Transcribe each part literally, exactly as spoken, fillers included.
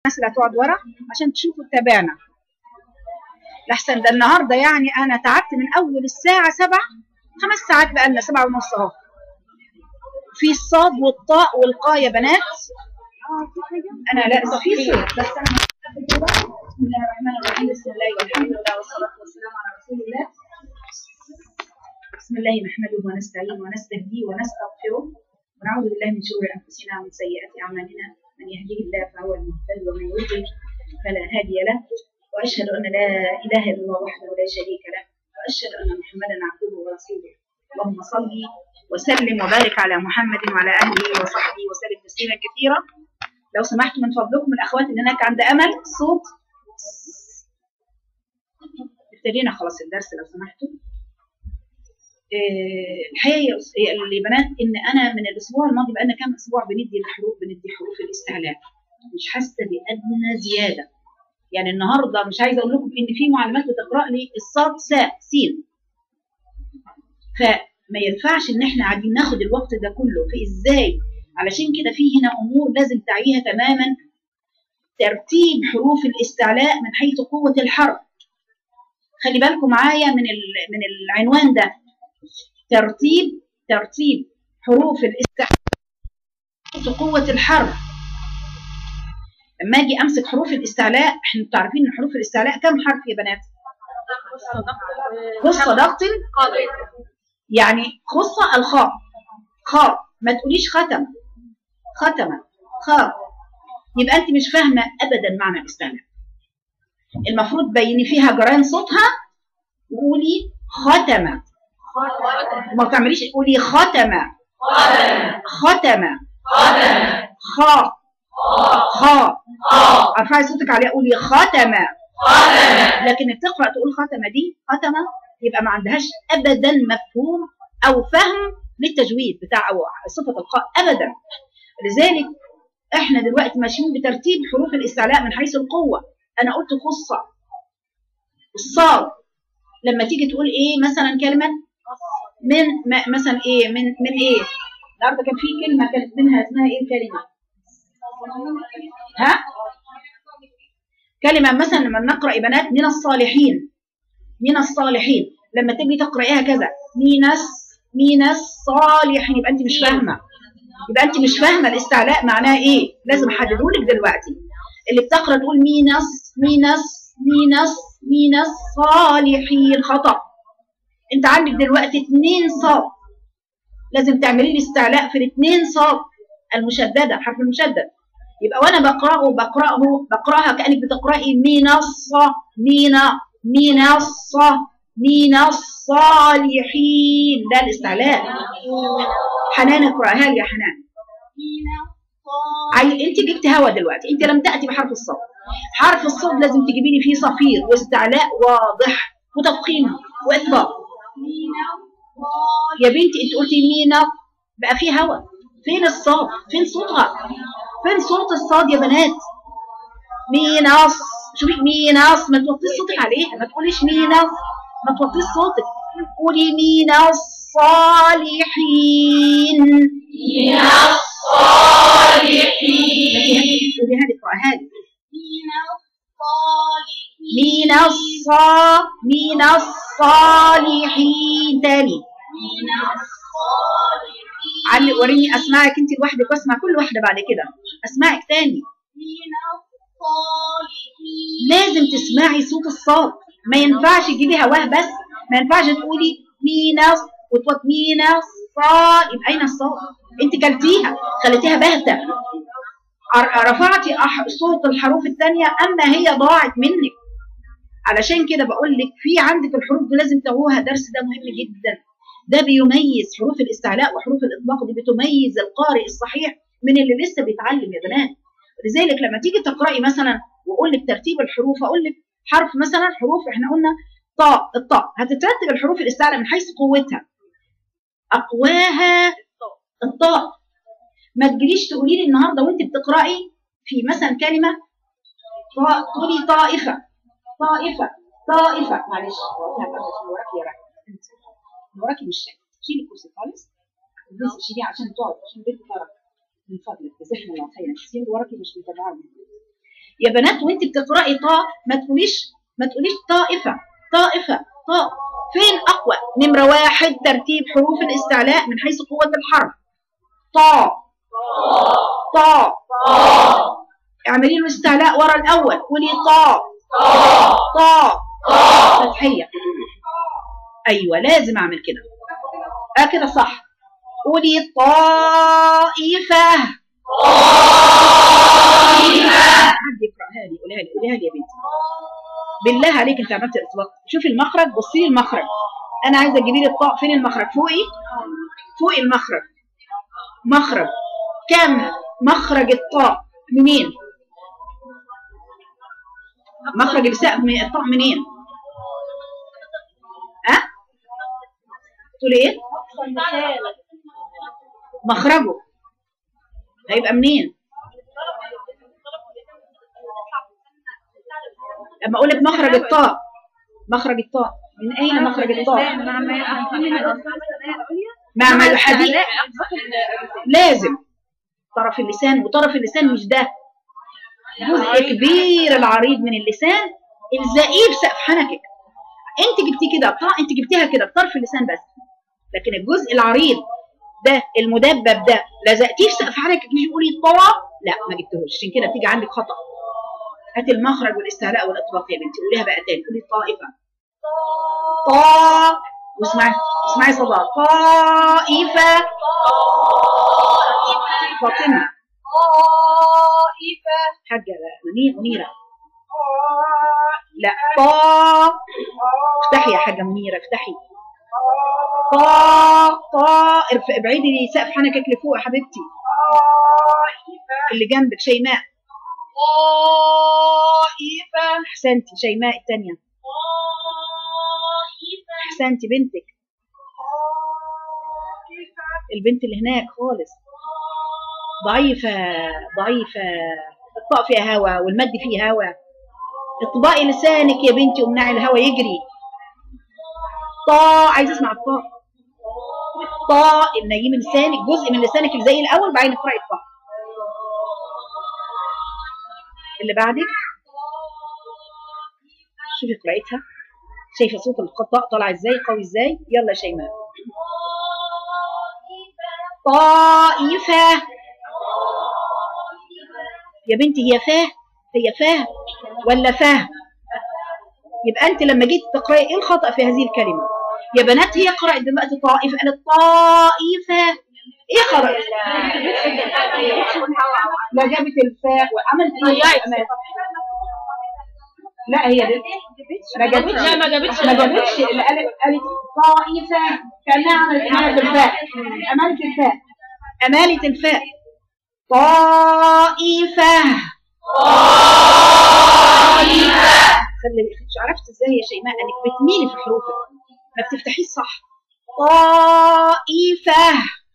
الناس اللي هتقعد ورا عشان تشوفوا تتابعنا لحسن ده النهارده. يعني انا تعبت من اول الساعه سبعة، خمس ساعات بقالنا سبعة ونص اهو. في الصاد والطاء والقاء يا بنات. انا لا في صوت بس انا بسم الله الرحمن الرحيم. بسم الله والحمد لله والصلاه والسلام على رسول الله. بسم الله نحمده ونستعينه ونستهديه ونستغفره ونعوذ بالله من شرور انفسنا ومن سيئات اعمالنا. من يهديه الله فهو المهتد ومن يضلل فلا هادي له. واشهد ان لا اله الا الله وحده لا شريك له واشهد ان محمدا عبده ورسوله. اللهم صل وسلم وبارك على محمد وعلى اهله وصحبه وسلم تسليما كثيرا. لو سمحتوا من فضلكم الاخوات اللي هناك عند امل صوت. ابتدينا خلاص الدرس لو سمحتوا. إيه الحقيقه يا بنات ان انا من الاسبوع الماضي بقى لنا كام اسبوع بندي الحروف بندي حروف الاستعلاء، مش حاسه بادنى زياده. يعني النهارده مش عايزه اقول لكم ان في معلمات بتقرا لي الصاد ساء سين، فما ينفعش ان احنا قاعدين ناخد الوقت ده كله في ازاي. علشان كده في هنا امور لازم تعيها تماما. ترتيب حروف الاستعلاء من حيث قوه الحرف. خلي بالكم معايا من من العنوان ده. ترتيب ترتيب حروف الاستعلاء من قوه الحرف. لما اجي امسك حروف الاستعلاء، احنا عارفين ان حروف الاستعلاء كم حرف يا بنات؟ خص ضغط، يعني خص الخاء خاء، ما تقوليش ختم ختم خاء، يبقى انت مش فاهمه ابدا معنى الاستعلاء. المفروض بيني فيها جريان صوتها وقولي ختم، ما تعمليش قولي ختم ختم خاء خاء ارفعي صوتك عليها قولي ختم. لكن بتقرا تقول ختم دي ختم يبقى ما عندهاش ابدا مفهوم او فهم للتجويد بتاع او صفه الخاء ابدا. لذلك احنا دلوقتي ماشيين بترتيب حروف الاستعلاء من حيث القوه. انا قلت خصه الصاد لما تيجي تقول ايه مثلا كلمه من مثلا ايه من من ايه. النهارده كان في كلمه كانت منها اسمها ايه الكلمه؟ ها؟ كلمه مثلا لما نقرا يا بنات من الصالحين، من الصالحين لما تيجي تقرايها كذا من من الصالحين يبقى انت مش فاهمه، يبقى انت مش فاهمه الاستعلاء معناه ايه. لازم احددهولك دلوقتي. اللي بتقرا تقول مينس مينس مينس من الصالحين خطا. انت عندك دلوقتي اتنين صاد، لازم تعملي لي استعلاء في الاثنين صاد المشدده، حرف المشدد. يبقى وانا بقراه بقراه بقراها كانك بتقراي من الص من من الص من الصالحين. ده الاستعلاء. حنان اقراها لي يا حنان. عاي... انت جبت هوا دلوقتي، انت لم تاتي بحرف الصاد. حرف الصاد لازم تجيبي لي فيه صفير واستعلاء واضح وتفخيم واطباق. يا بنتي انت قلتي مينا بقى فيه هوا. فين الصاد؟ فين صوتها؟ فين صوت الصاد يا بنات؟ ميناص. شوفي ميناص، ما توطيش صوتك عليها، ما تقوليش ميناص، ما توطيش صوتك. قولي من الصالحين من الصالحين. قولي هذه اقراها لي. من الصا من الصالحين. تاني من الصالحين. علي وريني اسمعك انت لوحدك واسمع كل واحده بعد كده. اسمعك تاني. من الصالحين. لازم تسمعي صوت الصاد، ما ينفعش تجيبي هواه بس. ما ينفعش تقولي ميناس وتوط ميناس صاد. يبقى اين الصاد؟ انت كلتيها خليتيها باهته، رفعتي صوت الحروف الثانيه اما هي ضاعت منك. علشان كده بقول لك في عندك الحروف دي لازم تاخدوها درس، ده مهم جدا. ده بيميز حروف الاستعلاء وحروف الاطلاق، دي بتميز القارئ الصحيح من اللي لسه بيتعلم يا بنات. لذلك لما تيجي تقراي مثلا واقول لك ترتيب الحروف، اقول لك حرف مثلا حروف احنا قلنا طاء، الطاء هتترتب الحروف الاستعلاء من حيث قوتها. اقواها الطاء. ما تجيليش تقولي لي النهارده وانت بتقراي في مثلا كلمه تقولي طائفه طائفه طائفه. معلش وراكي يا رحمه، وراكي مش شايفه. شيلي الكرسي خالص، شيلي عشان تقعد، عشان البيت تقرا من فضلك. جزاكم الله خيرا. شيلي وراكي مش متابعه. يا بنات وانت بتقرأي طاء ما تقوليش ما تقوليش طائفة طائفة طاء. فين أقوى؟ نمرة واحد ترتيب حروف الاستعلاء من حيث قوة الحرف. طاء طاء اعملي له استعلاء ورا الأول، قولي طاء طاء فتحية. أيوة لازم أعمل كده. اه كده صح. قولي طائفة. حد يقرأها لي، قولها لي قولها لي يا بنتي بالله عليك. انت عملت الاطلاق، شوفي المخرج، بصي لي المخرج. انا عايزه تجيبي لي الطاء. فين المخرج؟ فوقي فوقي المخرج. مخرج كم مخرج الطاء منين؟ مخرج الساء من الطاء منين؟ ها أه؟ تقولي ايه؟ مخرجه هيبقى منين؟ لما اقول لك مخرج الطاء، مخرج الطاء من اين؟ مخرج الطاء مع ما الحديث لازم طرف اللسان، وطرف اللسان مش ده جزء كبير العريض من اللسان، الزقيه بسقف حنكك. انت جبتيه كده طاء، انت جبتيها كده بطرف اللسان بس، لكن الجزء العريض ده المدبب ده لزقتيه في سقف حنكك. مش تقولي طاء، لا ما جبتهوش، عشان كده بتيجي عندك خطأ. هاتي المخرج والاستعلاء والاطباق يا بنتي، قوليها بقى تاني. قولي طائفة طاء، واسمعي اسمعي صدى طائفة. فاطمة طائفة. حاجة منيرة لا طاء. افتحي يا حاجة منيرة افتحي. طاء طاء. ابعدي لي سقف حنكك لفوق يا حبيبتي. اللي جنبك شيماء طائفة. احسنتي شيماء الثانية. احسنتي بنتك البنت اللي هناك خالص ضعيفة ضعيفة. الطاء فيها هوا والمد فيه هوا. اطبقي لسانك يا بنتي ومنعي الهوا يجري. طاء، عايزه اسمع الطاء. طاء النيم لسانك، جزء من لسانك اللي زي الاول، بعدين اقراي الطاء. اللي بعدك شوفي قراءتها، شايفه صوت الطاء طالع ازاي قوي ازاي. يلا شيماء. طائفة يا بنتي. هي فاه هي فاه ولا فاه؟ يبقى انت لما جيت تقراي ايه الخطأ في هذه الكلمة يا بنات؟ هي قرأت دلوقتي طائفة، قالت طائفة. ايه قرأت؟ لا جابت الفاء وعملت ايه؟ لا هي دي ما جابتش لا ما جابتش ما جابتش اللي قالت قالت طائفة كأنها عملت عملت الفاء. أمالت الفاء أمالت الفاء. طائفة طائفة. عرفت ازاي يا شيماء انك بتميلي في حروفك ما بتفتحيش صح. طائفة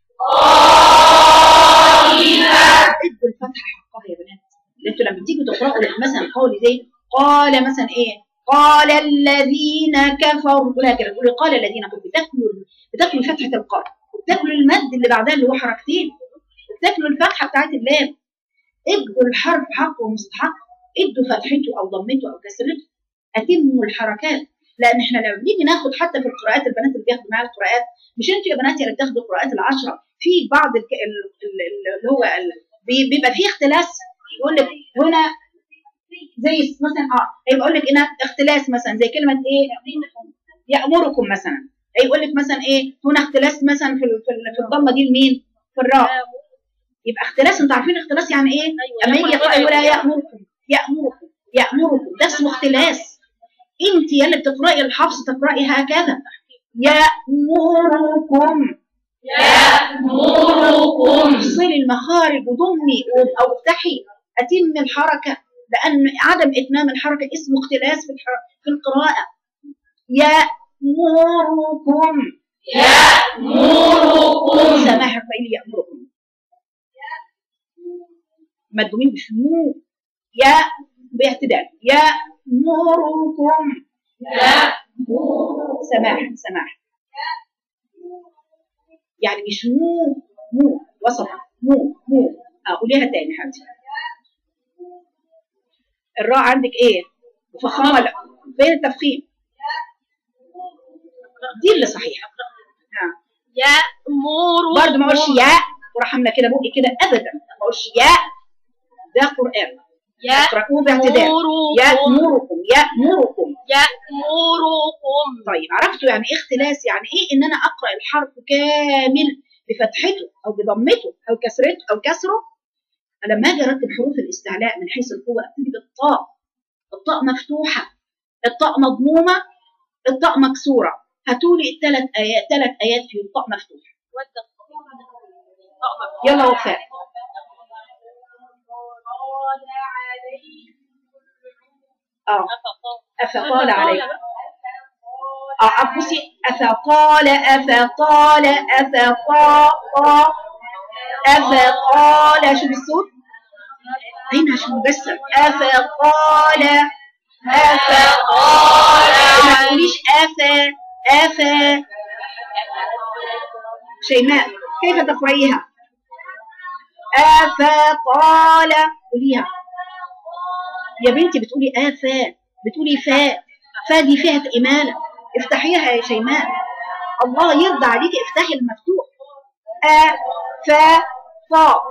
طائفة. ادوا الفتحة حقها يا بنات. انتوا لما بتيجوا تقرأوا مثلا قولي زي قال مثلا ايه؟ قال الذين كفروا، ولا كده تقولي قال الذين كفروا، بتاكلوا بتاكلوا فتحة القاف وبتاكلوا المد اللي بعدها اللي هو حركتين وبتاكلوا الفتحة بتاعت اللام. ادوا الحرف حقه ومستحق، ادوا فتحته او ضمته او كسرته، اتموا الحركات. لان احنا لما بنيجي ناخد حتى في القراءات، البنات اللي بياخدوا معايا القراءات، مش انتوا يا بنات اللي بتاخدوا القراءات العشره، في بعض اللي هو بيبقى فيه اختلاس. يقول لك هنا زي مثلا اه يقول لك هنا اختلاس مثلا زي كلمه ايه؟ يأمركم مثلا. يقول لك مثلا ايه؟ هنا اختلاس مثلا في في الضمه دي لمين؟ في الراء. يبقى اختلاس. انتوا عارفين اختلاس يعني ايه؟ اما يجي يقول يأمركم يأمركم يأمركم، ده اسمه اختلاس. انت يا اللي بتقراي الحفص تقراي هكذا يأمركم يأمركم. افصلي المخارج وضمي او افتحي، اتم الحركه، لان عدم اتمام الحركه اسمه اختلاس في في القراءه. يأمركم يأمركم. سماح الفعل يأمركم مدومين بشمو. يا باعتدال يأمركم يأمركم. سماح سماح يعني مش مو مو وسط مو مو. قوليها تاني حبيبتي. الراء عندك ايه؟ مفخمه ولا فين التفخيم؟ دي اللي صحيحه. ها يأمركم برضه ما اقولش يا وراح عامله كده بقي كده ابدا، ما اقولش يا. ده قران اقرأوه باعتدال. يأمركم يأمركم يأمركم. طيب عرفتوا يعني ايه اختلاس؟ يعني ايه ان انا اقرا الحرف كامل بفتحته او بضمته او كسرته او كسره. لما اجي ارتب حروف الاستعلاء من حيث القوه ابتدي بالطاء. الطاء مفتوحه، الطاء مضمومه، الطاء مكسوره. هاتولي الثلاث ايات، ثلاث ايات في الطاء مفتوحه. يلا وفاء. اه افطال عليكم. اه بصي افطال افطال افطال افطال. شوفي الصوت هنا عشان مبسم. افطال افطال. ما تقوليش افا افا. شيماء كيف تقرأيها؟ افطال. قوليها يا بنتي. بتقولي افا، بتقولي فاء. فا دي فيها إمالة. افتحيها يا شيماء، الله يرضى عليكي افتحي المفتوح. ا فا فا.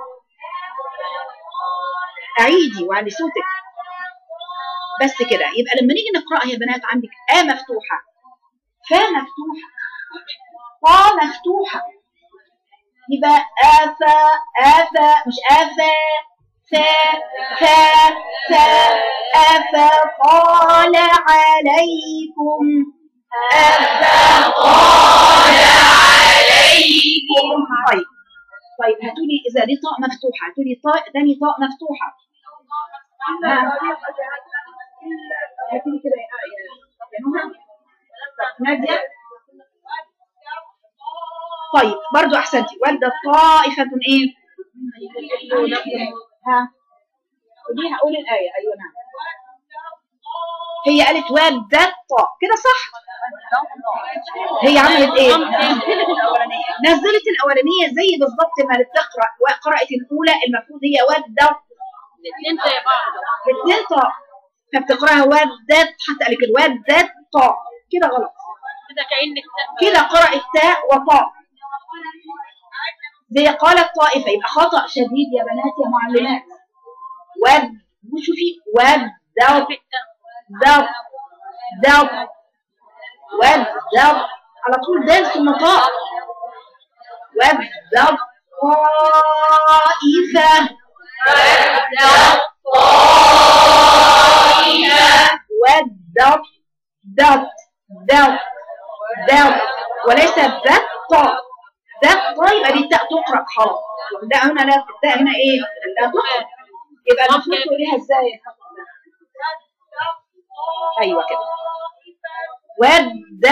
اعيدي وعلي صوتك بس كده. يبقى لما نيجي نقراها يا بنات عندك ا مفتوحه، فا مفتوحه، طا مفتوحه. يبقى افا افا مش افا فا فا فا. افا طال عليكم افا طال عليكم. طيب طيب هاتولي اذا دي طاء مفتوحه، هاتولي طاء ثاني طاء مفتوحه. هاتولي كده يا نهى ناديه. طيب برضو احسنتي. ودت طائفه ايه؟ ها قوليها، قولي الايه. ايوه نعم هي قالت ودت طاء كده صح. هي عملت ايه؟ نزلت الاولانيه زي بالظبط ما بتقرا وقرات الاولى. المفروض هي ودت الاثنين زي بعض، الاثنين طاء، فبتقراها ودت حتى قالت ودت طاء. كده غلط، كده كأنك كده قرأت تاء وطاء زي قالت طائفة. يبقى خطأ شديد يا بنات يا معلمات. ود وشوفي ود دو دو دو ود دو على طول دال ثم طاء. ود دو طائفة ود دو دو دو دو وليس ذات طاء. ذات طاء يبقى دي التاء تقرأ خلاص. ده هنا لا، التاء هنا ايه؟ لا تقرأ. يبقى المفروض تقوليها ازاي؟ ايوه كده. ود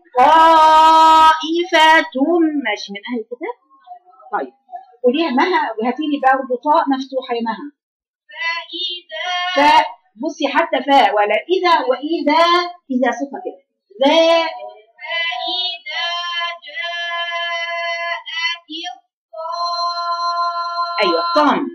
طائفة ماشي من اهل الكتاب. طيب قوليها مها وهاتي لي برضه طاء مفتوحة يا مها. فاذا. بصي حتى فاء ولا اذا واذا. اذا صفة كده. ذا. فإذا جاءت الطامة. أيوة الطامة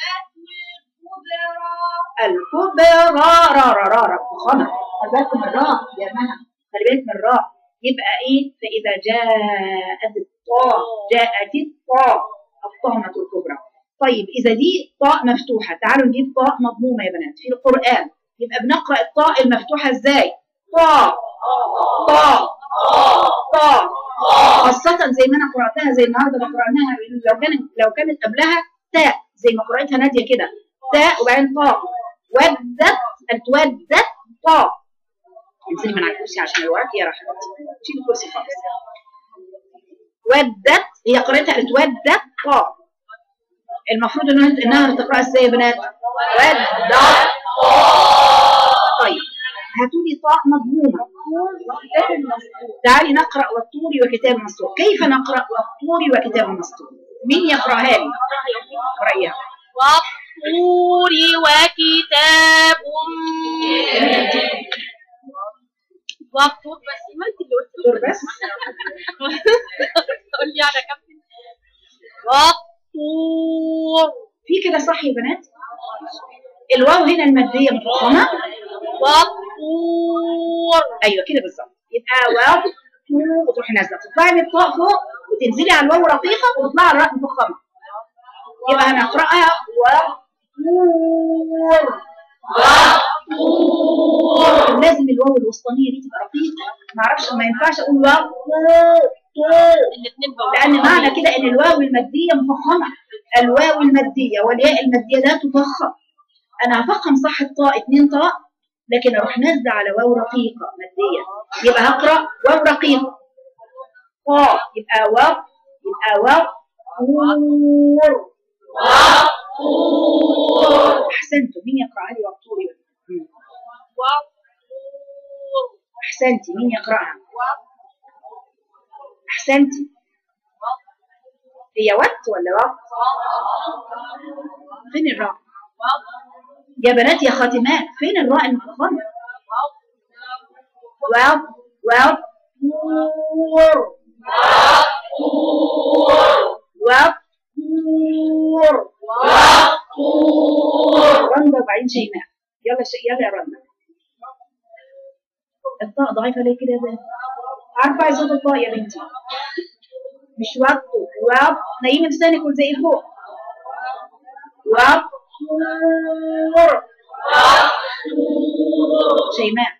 الكبرى. را را را را فخامة. خلي بالكم من الراء يا مها، خلي بالك من الراء. يبقى إيه؟ فإذا جاءت الطاء جاءت الطاء الطامة الكبرى. طيب إذا دي طاء مفتوحة تعالوا نجيب طاء مضمومة يا بنات في القرآن. يبقى بنقرأ الطاء المفتوحة إزاي؟ طاء طاء طاء خاصة زي ما أنا قرأتها زي النهاردة بقرأناها. لو كانت لو كانت قبلها تاء زي ما قرأتها نادية كده تاء وبعدين طاء. ودت قالت ودت طاء. انزلي من على الكرسي عشان اللي وراكي يا راح شيل الكرسي خالص. ودت هي قرأتها قالت ودت طاء. المفروض انها انها تقرأ ازاي يا بنات؟ ودت طاء. طيب هاتولي طاء مضمومة. تعالي نقرأ والطور وكتاب مسطور. كيف نقرأ والطور وكتاب مسطور؟ مين يقرأها لي؟ اقرأيها. والطور وكتاب والطور. بس ما انت اللي قلت بس قولي على كابتن. والطور في كده صح يا بنات؟ الواو هنا الماديه مفخمه. وطور. ايوه كده بالظبط. يبقى واو وتروحي نازله، تطلعي من الطاء فوق وتنزلي على الواو رقيقه وتطلعي على الراء مفخمه. يبقى هنقراها وطور. وطور. لازم الواو الوسطانيه دي تبقى رقيقه، ما اعرفش، ما ينفعش اقول واو لان معنى كده ان الواو الماديه مفخمه. الواو الماديه والياء الماديه لا تفخم. انا هفخم صح الطاء اتنين طاء، لكن اروح نازله على واو رقيقه ماديه، يبقى هقرا واو رقيقه طاء، يبقى واو، يبقى واو طور. احسنتوا. مين يقرأها لي وطور؟ احسنتي. مين يقرأها؟ احسنتي. هي وقت ولا وقت؟ فين الراء يا بنات يا خاتمات؟ فين الراء المفخمه؟ واو واو طور. واو طور. رندا وبعدين شيماء. يلا ش... يلا يا رندا. الطاء ضعيفه ليه كده يا بنت؟ عارفه صوت الطاء يا بنتي؟ مش وقت. واو نايمه لسانك زي فوق. واو طور. شيماء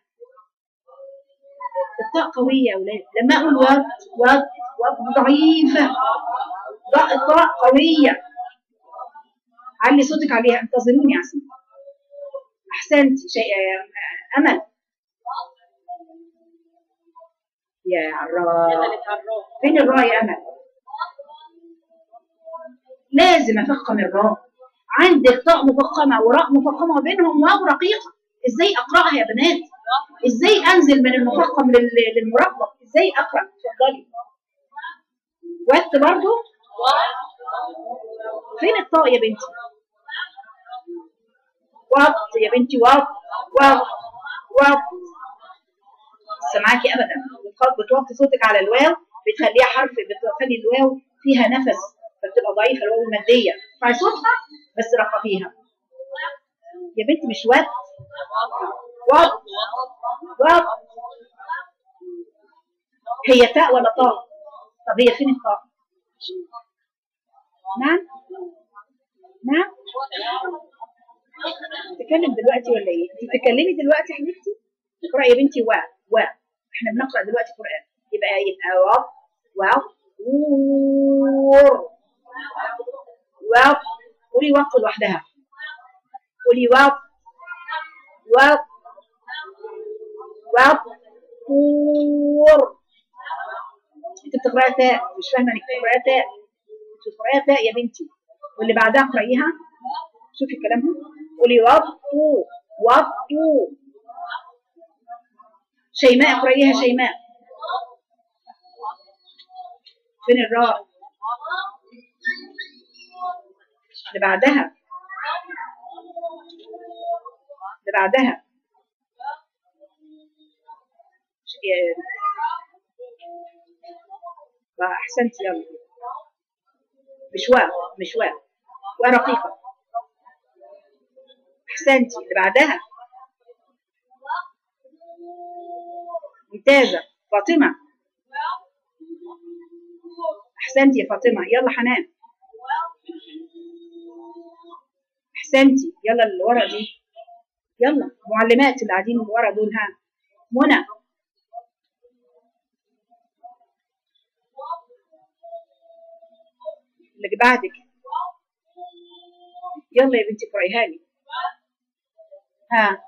الطاء قويه يا اولاد. لما اقول وقت وقت وقت ضعيفه، الطاء قويه. علي صوتك عليها. انتظروني يا عسل. احسنتي. شيء امل يا عراء. فين الراء يا امل؟ لازم افخم الراء. عندك طاء مفخمه وراء مفخمه وبينهم واو رقيقه، ازاي اقراها يا بنات؟ ازاي انزل من المفخم للمرقق؟ ازاي اقرا؟ اتفضلي. وقت برضو. فين الطاء يا بنتي؟ وقت يا بنتي. وقت وقت وقت. سامعاكي ابدا. بتوطي صوتك على الواو، بتخليها حرف، بتخلي الواو فيها نفس فبتبقى ضعيفه الواو الماديه. ارفعي صوتها بس رققيها يا بنتي. مش وقت وقت وقت. هي تاء ولا طاء؟ طب هي فين الطاء؟ نعم نعم. تتكلم دلوقتي ولا ايه؟ انت بتتكلمي دلوقتي يا حبيبتي؟ اقرأي يا بنتي. وا وا احنا بنقرأ دلوقتي قرآن. يبقى يبقى واو واو وور. واو. قولي وقت لوحدها. قولي واو واو واو وور. انت بتقرأي تاء، مش فاهمه انك بتقرأي تاء. انت بتقرأي تاء يا بنتي، واللي بعدها اقرأيها. شوفي كلامها. قولي واو تو واو تو. شيماء اقرأيها. شيماء فين الراء؟ اللي بعدها اللي بعدها. احسنت. يلا. مش واو مش واو ورقيقه. احسنتي. اللي بعدها ممتازه. فاطمه. احسنتي يا فاطمه. يلا حنان. احسنتي. يلا اللي ورا دي. يلا معلمات اللي قاعدين ورا دول. ها منى. اللي بعدك. يلا يا بنتي اقرأيها لي. ها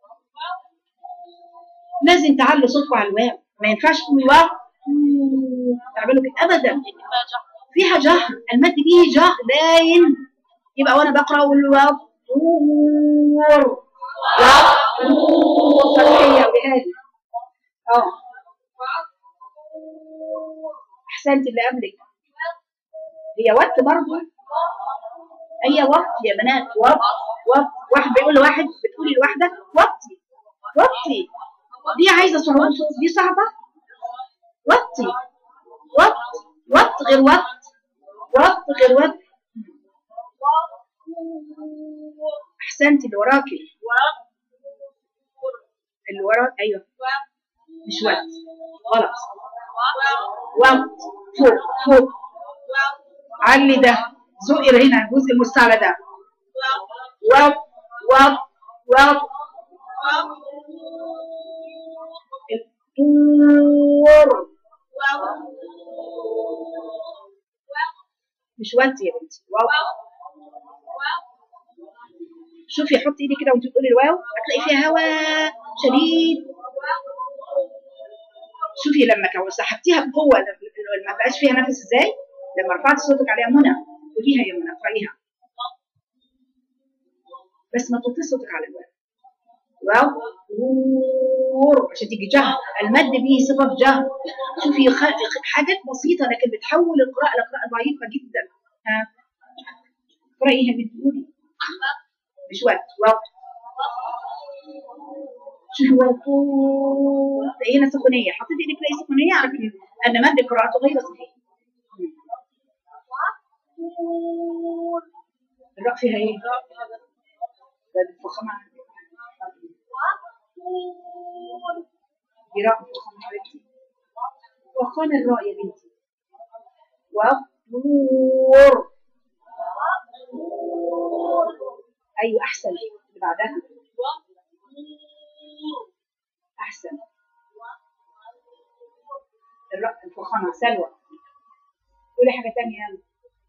لازم تعلوا صوتكم على الواو، ما ينفعش تقولوا واو تعملوا كده ابدا. فيها جهر، المد فيه جهر باين. يبقى وانا بقرا اقول واو واو واو فتحيه بهذه. اه احسنت. اللي قبلك هي وقت برضه. هي وقت يا بنات. وقت وقت. واحد بيقول لواحد، بتقولي لواحده وقتي وقتي. دي عايزه صعوبه صوت، دي صعبه. وقتي وقت وقت غير وقت. وقت غير وقت. احسنتي اللي وراكي. اللي وراك ايوه مش وقت غلط. وقت فوق فوق علي ده زقر هنا الجزء المستعلى ده. وقت وقت وقت الطور مش وقت يا بنتي. واو شوفي حطي ايدي كده وانت بتقولي الواو هتلاقي فيها هواء شديد. شوفي لما لو سحبتيها بقوه ما بقاش فيها نفس ازاي. لما رفعت صوتك عليها منى قوليها يا منى اقرايها بس ما توطيش صوتك على الواو. واو عشان تيجي جهر. المد به صفه جهر. شوفي حاجات بسيطه لكن بتحول القراءه لقراءه ضعيفه جدا. ها اقرايها بتقولي مش وقت. وقت شوفي وقت هنا سكونيه. حطيتي ايدك تلاقي سكونيه اعرف ان مد قراءته غير صحيح. الراء فيها ايه؟ فخمه. دي راء فخمه حبيبتي. وخان الراء يا بنتي. وطور. ايوه احسن اللي بعدها احسن. الراء الفخامه. سلوى قولي حاجه ثانيه يلا.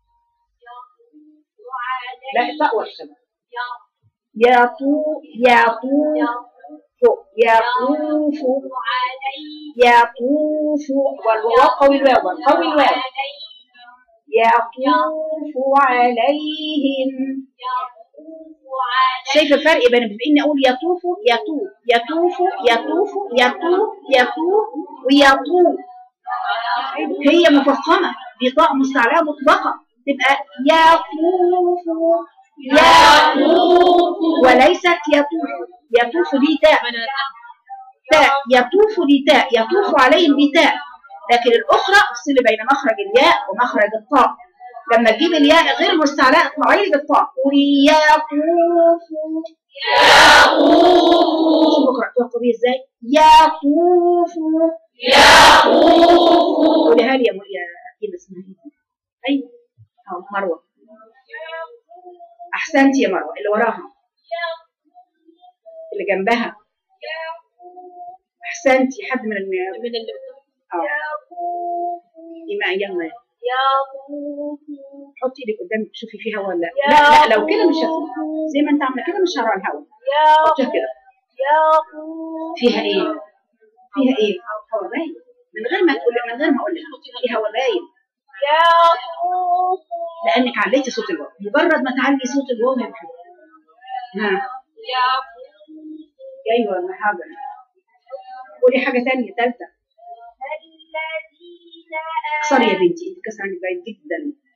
لا الطاء والشبه. يا طو يا طو يطوف يطوف والواو قوي الواو قوي الواو. يطوف عليهم. شايفه الفرق بين باني اقول يطوف يطوف يطوف يطوف يطوف يطوف ويطوف. هي مفخمه بطاء مستعلاه مطلقه تبقى يطوف يطوف وليست يطوف. يطوف دي تاء تاء. يطوف دي تاء. يطوف عليهم دي تاء. لكن الاخرى افصلي بين مخرج الياء ومخرج الطاء. لما تجيب الياء غير مستعلاء اطلعي لي بالطاء قولي يطوف يطوف. شوفوا قرأتوها قوية ازاي. يطوف يطوف. قوليها لي يا يا اسمها ايه؟ ايوه اهو مروه. احسنتي يا مروه. اللي وراها اللي جنبها احسنتي. حد من المياه من اللي اه ايمان يلا حطي ايدك قدامك شوفي فيها ولا لا. لا لا لو كده مش هتسمع زي ما انت عامله كده مش هرى الهواء. حطيها كده. فيها ايه؟ فيها ايه؟ هوا باين من غير ما تقول من غير ما اقول لك فيها هوا باين لانك عليتي صوت الواو. مجرد ما تعلي صوت الواو يا بحب. ها ايوه ما حاضر. قولي حاجه ثانيه ثالثه. اكسري يا بنتي انت كسر عندك باين جدا.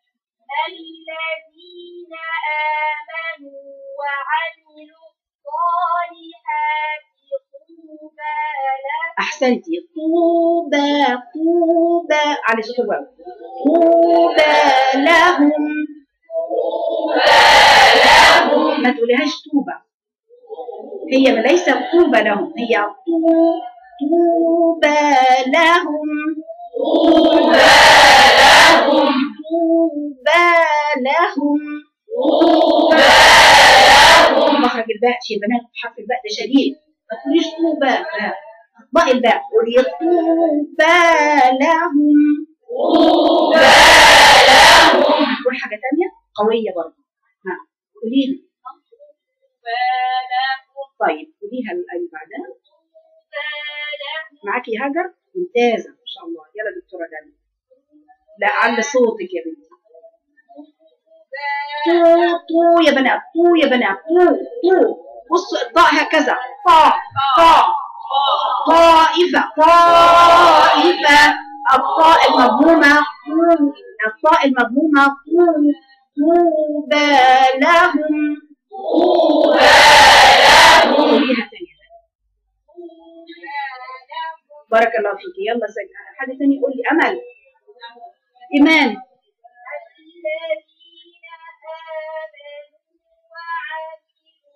الذين آمنوا وعملوا الصالحات طوبى لهم. احسنتي. طوبى طوبى على صوت الواو. طوبى لهم. طوبى لهم. ما تقوليهاش طوبى. هي ليست طوبى لهم هي طو طوبى لهم. طوبى لهم. طوبى لهم. طوبى لهم. مخرج الباء يا بنات حرف الباء ده شديد ما تقوليش طوبى لا اطبقي الباء قولي طوبى لهم. طوبى لهم. قولي حاجه ثانيه قويه برضه. ها قوليها. طيب قوليها اللي بعدها. معاكي هاجر ممتازه ما شاء الله. يلا دكتوره داليا. لا علي صوتك يا بنتي. طو طو يا بنات طو يا بنات طو طو. بصوا الطاء هكذا طاء طاء طائفه طائفه. الطاء المضمومه طو. الطاء المضمومه طو. طوبى لهم. طوبى لهم. بارك الله فيك. يلا سجل. حد تاني يقول لي. امل ايمان. الذين آمنوا وعملوا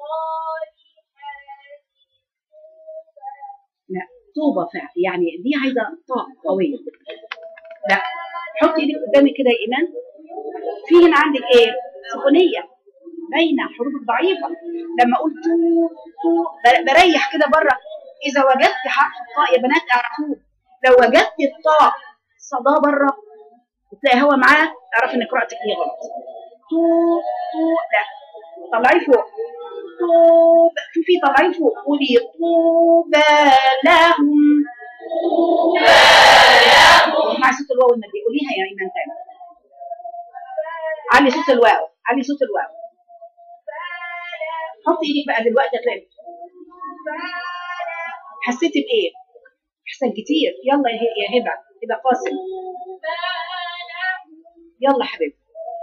لا طوبة فعل، يعني دي عايزة طاء قوية. لا حطي ايدك قدامك كده يا ايمان. في هنا عندك ايه؟ سكونية بين حروف الضعيفة. لما اقول تو تو بريح كده بره. اذا وجدت حرف الطاء يا بنات اعرفوه، لو وجدت الطاء صداه بره وتلاقي هوا معاه اعرف ان قراءتك هي غلط. تو تو لا طلعي فوق. طوب شوفي طلعي فوق قولي طوبى لهم. مع صوت الواو المادي قوليها يا ايمان تاني. علي صوت الواو، علي صوت الواو. حطي ايدك بقى دلوقتي هتلاقي. حسيتي بايه؟ احسن كتير. يلا يا هبه هبه قاسم. يلا حبيبتي.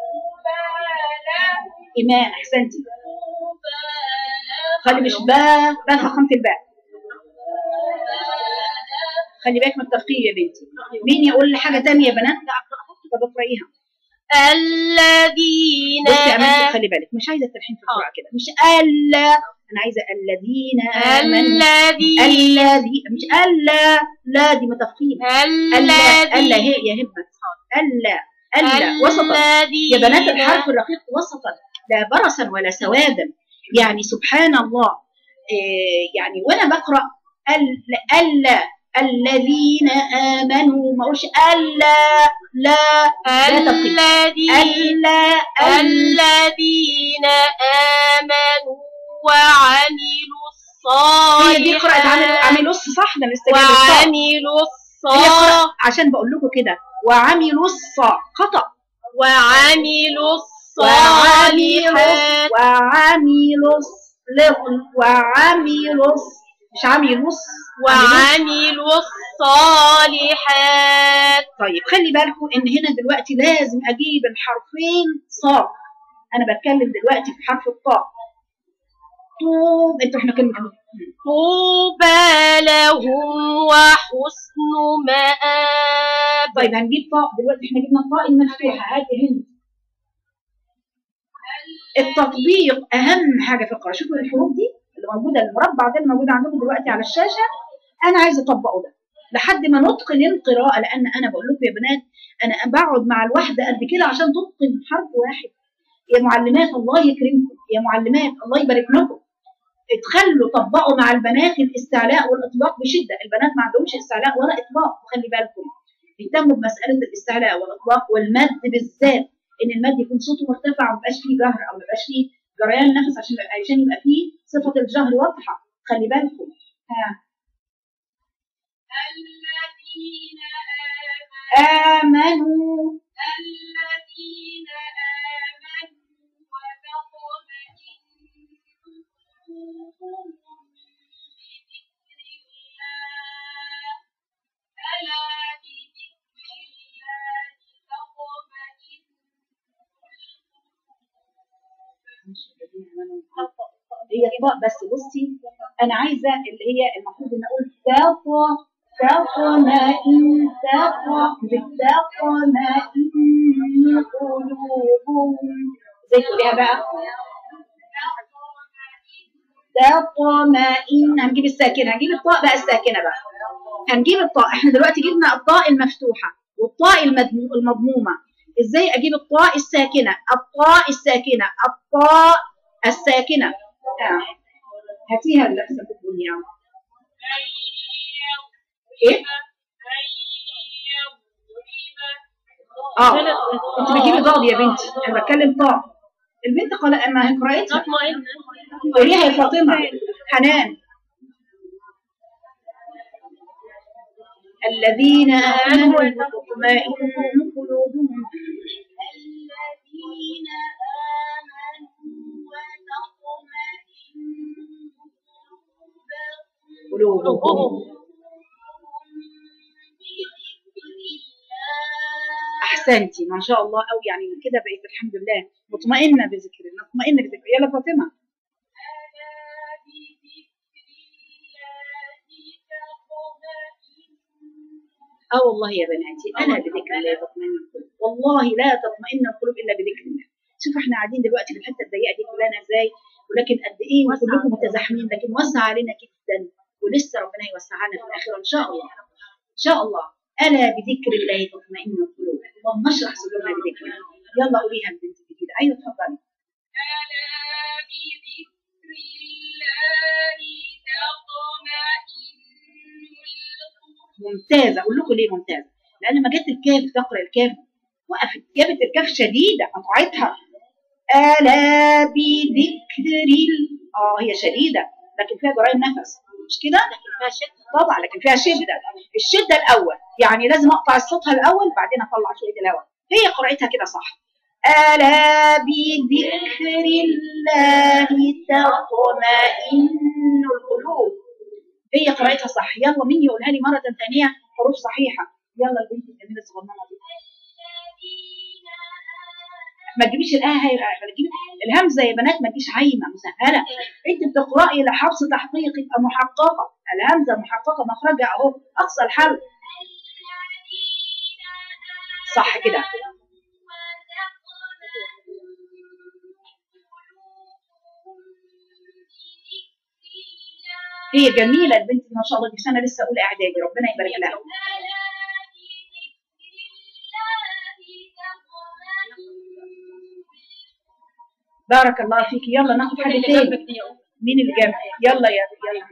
ايمان احسنتي. خلي مش باء باء فخمت الباء. خلي بالك من التفخيم يا بنتي. مين يقول لي حاجه ثانيه يا بنات؟ طب اقرايها. الذين بصي يا بنتي خلي بالك مش عايزه التلحين في القراءه كده. مش الا انا عايزه الذين امنوا. الذي مش الا لا دي متفخيم. الا الا هي يا هبه. الا الا وسطا يا بنات. الحرف الرقيق وسطا لا برصا ولا سوادا. يعني سبحان الله إيه يعني وانا بقرا الا الذين امنوا ما اقولش الا لا الذين الذين امنوا وعملوا الصالحات. هي دي قراءة عملوا صح. ده لسه وعملوا الصالحات عشان بقول لكم كده. وعملوا الصا خطأ. وعملوا الصالحات وعملوا وعملوا مش عملوا وعملوا الصالحات. طيب خلي بالكم ان هنا دلوقتي لازم اجيب الحرفين صاد. انا بتكلم دلوقتي في حرف الطاء. طوب انتوا احنا كلمه طوبى لهم وحسن مآب. طيب هنجيب طاء دلوقتي. احنا جبنا الطاء المفتوحه. هاتي هنا التطبيق اهم حاجه في القراءه. شوفوا الحروف دي اللي موجوده المربع ده اللي موجود عندكم دلوقتي على الشاشه. انا عايزه اطبقه ده لحد ما نتقن القراءه. لان انا بقول لكم يا بنات انا بقعد مع الواحده قد كده عشان تتقن حرف واحد. يا معلمات الله يكرمكم، يا معلمات الله يبارك لكم، اتخلوا طبقوا مع البنات الاستعلاء والاطباق بشده. البنات ما عندهمش استعلاء ولا اطباق. خلي بالكم اهتموا بمساله الاستعلاء والاطباق والمد بالذات. ان المد يكون صوته مرتفع وما يبقاش فيه جهر او ما يبقاش فيه جريان نفس عشان عشان يبقى فيه صفه الجهر واضحه. خلي بالكم. ها الذين آمنوا الذين آمنوا وتطمئن قلوبهم بذكر الله ألا بذكر الله تطمئن القلوب. هي طاء بس. بصي انا عايزه اللي هي المفروض ان اقول تاقا تطمئن تاقا تطمئن قلوبهم. زي تقوليها بقى تطمئن. هنجيب الساكنه. هنجيب الطاء بقى الساكنه بقى. هنجيب الطاء. احنا دلوقتي جبنا الطاء المفتوحه والطاء المضمومه. ازاي اجيب الطاء الساكنه؟ الطاء الساكنه الطاء الساكنه. آه. هاتيها اللي احسن تقولي يعني. ايه؟ اه انت بتجيبي ضاد يا بنتي. انا بتكلم طاء. البنت قال ما هي قراءتها. قوليها يا فاطمه. حنان الذين امنوا وتطمئن قلوبهم. الذين آمنوا وتطمئن قلوبهم. احسنتي ما شاء الله. او يعني من كده بقيت الحمد لله مطمئنه بذكر الله. مطمئنه بذكر. يلا فاطمه. اه والله يا بناتي انا بذكر الله تطمئن القلوب. والله لا تطمئن القلوب الا بذكر الله. شوف احنا قاعدين دلوقتي في الحته الضيقه دي كلنا ازاي ولكن قد ايه كلكم متزاحمين، لكن وسع علينا جدا، ولسه ربنا يوسعنا في الاخره ان شاء الله ان شاء الله. الا بذكر الله تطمئن القلوب، اللهم اشرح صدورنا بذكرك. يلا قوليها البنت الجديده. ايوه اتفضلي. ألا بذكر الله تطمئن القلوب. ممتازه. اقول لكم ليه ممتازه؟ لان لما جت الكاف تقرا الكاف وقفت، جابت الكاف شديده قطعتها. الا بذكر ال اه هي شديده لكن فيها جرائم نفس، مش كده؟ لكن فيها شدة طبعا لكن فيها شده. الشده الاول يعني لازم اقطع صوتها الاول بعدين اطلع شويه الهواء. هي قرأتها كده صح. الا بذكر الله تطمئن القلوب. هي قرأتها صح. يلا مين يقولها لي مره ثانيه حروف صحيحه؟ يلا البنت الجميله الصغننه دي. ما تجيبيش الآه هي تجيبي الهمزه يا بنات، ما تجيش عايمه مسهله. انت بتقراي لحفظ تحقيق يبقى محققه، الهمزه محققه مخرجها اهو اقصى الحل. صح كده. هي جميله البنت ما شاء الله، دي سنه لسه اولى اعدادي، ربنا يبارك لها. بارك الله فيك. يلا ناخد حد تاني. مين اللي جنب؟ يلا يا يلا.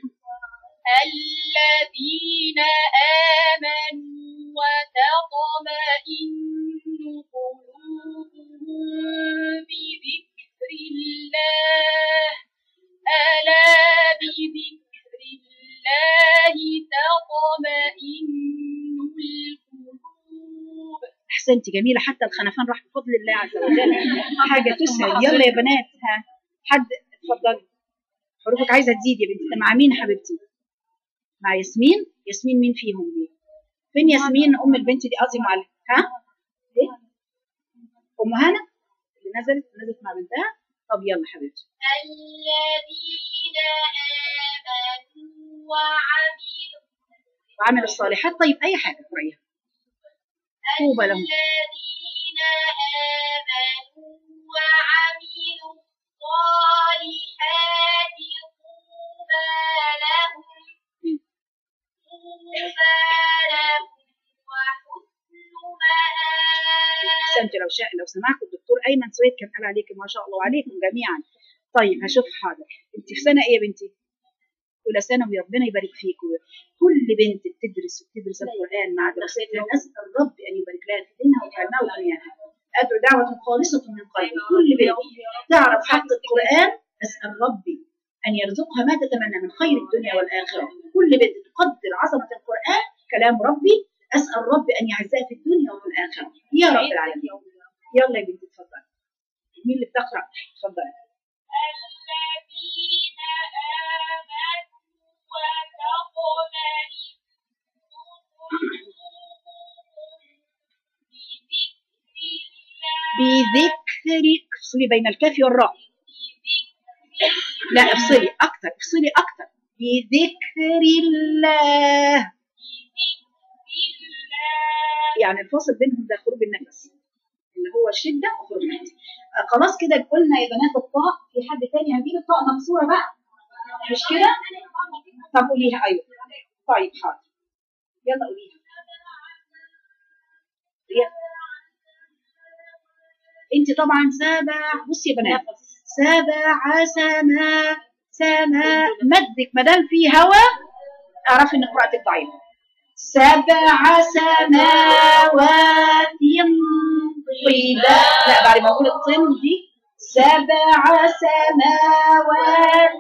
الذين آمنوا وتطمئن قلوبهم بذكر الله. ألا بذكر الله تطمئن القلوب. احسنتي جميله، حتى الخنفان راح بفضل الله عز وجل. حاجه تسعد. يلا يا بنات ها حد اتفضلي. حروفك عايزه تزيد يا بنتي. انت مع مين حبيبتي؟ مع ياسمين. ياسمين مين فيهم دي؟ فين ياسمين ام البنت دي؟ قصدي معلم. ها ايه ام هنا اللي نزلت نزلت مع بنتها. طب يلا حبيبتي. الذين آمنوا وعملوا وعمل الصالحات. طيب اي حاجه قرأيها. طوبى لهم. الذين آمنوا وعملوا الصالحات طوبى لهم طوبى لهم وحسن مآب. احسنت. لو شاء لو سمعت الدكتور ايمن سويد كان قال عليكم ما شاء الله وعليكم جميعا. طيب هشوف حاضر. انت في سنه ايه يا بنتي؟ اولى ثانوي. ربنا يبارك فيكم. كل بنت بتدرس وبتدرس القران مع دراستها اسال رب ان يبارك لها في دينها وعلمها ودنياها. ادعو دعوه خالصه من قلبي. كل بنت تعرف حق القران اسال ربي ان يرزقها ما تتمنى من خير الدنيا والاخره. كل بنت تقدر عظمه القران كلام ربي اسال ربي ان يعزها في الدنيا وفي الاخره يا رب العالمين. يلا يا بنتي اتفضلي. مين اللي بتقرا؟ اتفضلي. الذين آمنوا وتطمئن بذكر. افصلي بين الكاف والراء. لا افصلي اكثر، افصلي اكثر. بذكر الله. يعني الفاصل بينهم ده خروج النفس اللي هو الشده وخروج النفس. آه خلاص كده قلنا يا بنات الطاء. في حد تاني هنجيب الطاء مكسوره بقى مش كده؟ طب قوليها. ايوه طيب حاضر. يلا قوليها. انت طبعا سبع. بصي يا بنات سبع سما سما مدك ما دام في هواء اعرفي ان قراءتك ضعيفه. سبع سماوات طيبا. لا بعد ما اقول الطين دي سبع سماوات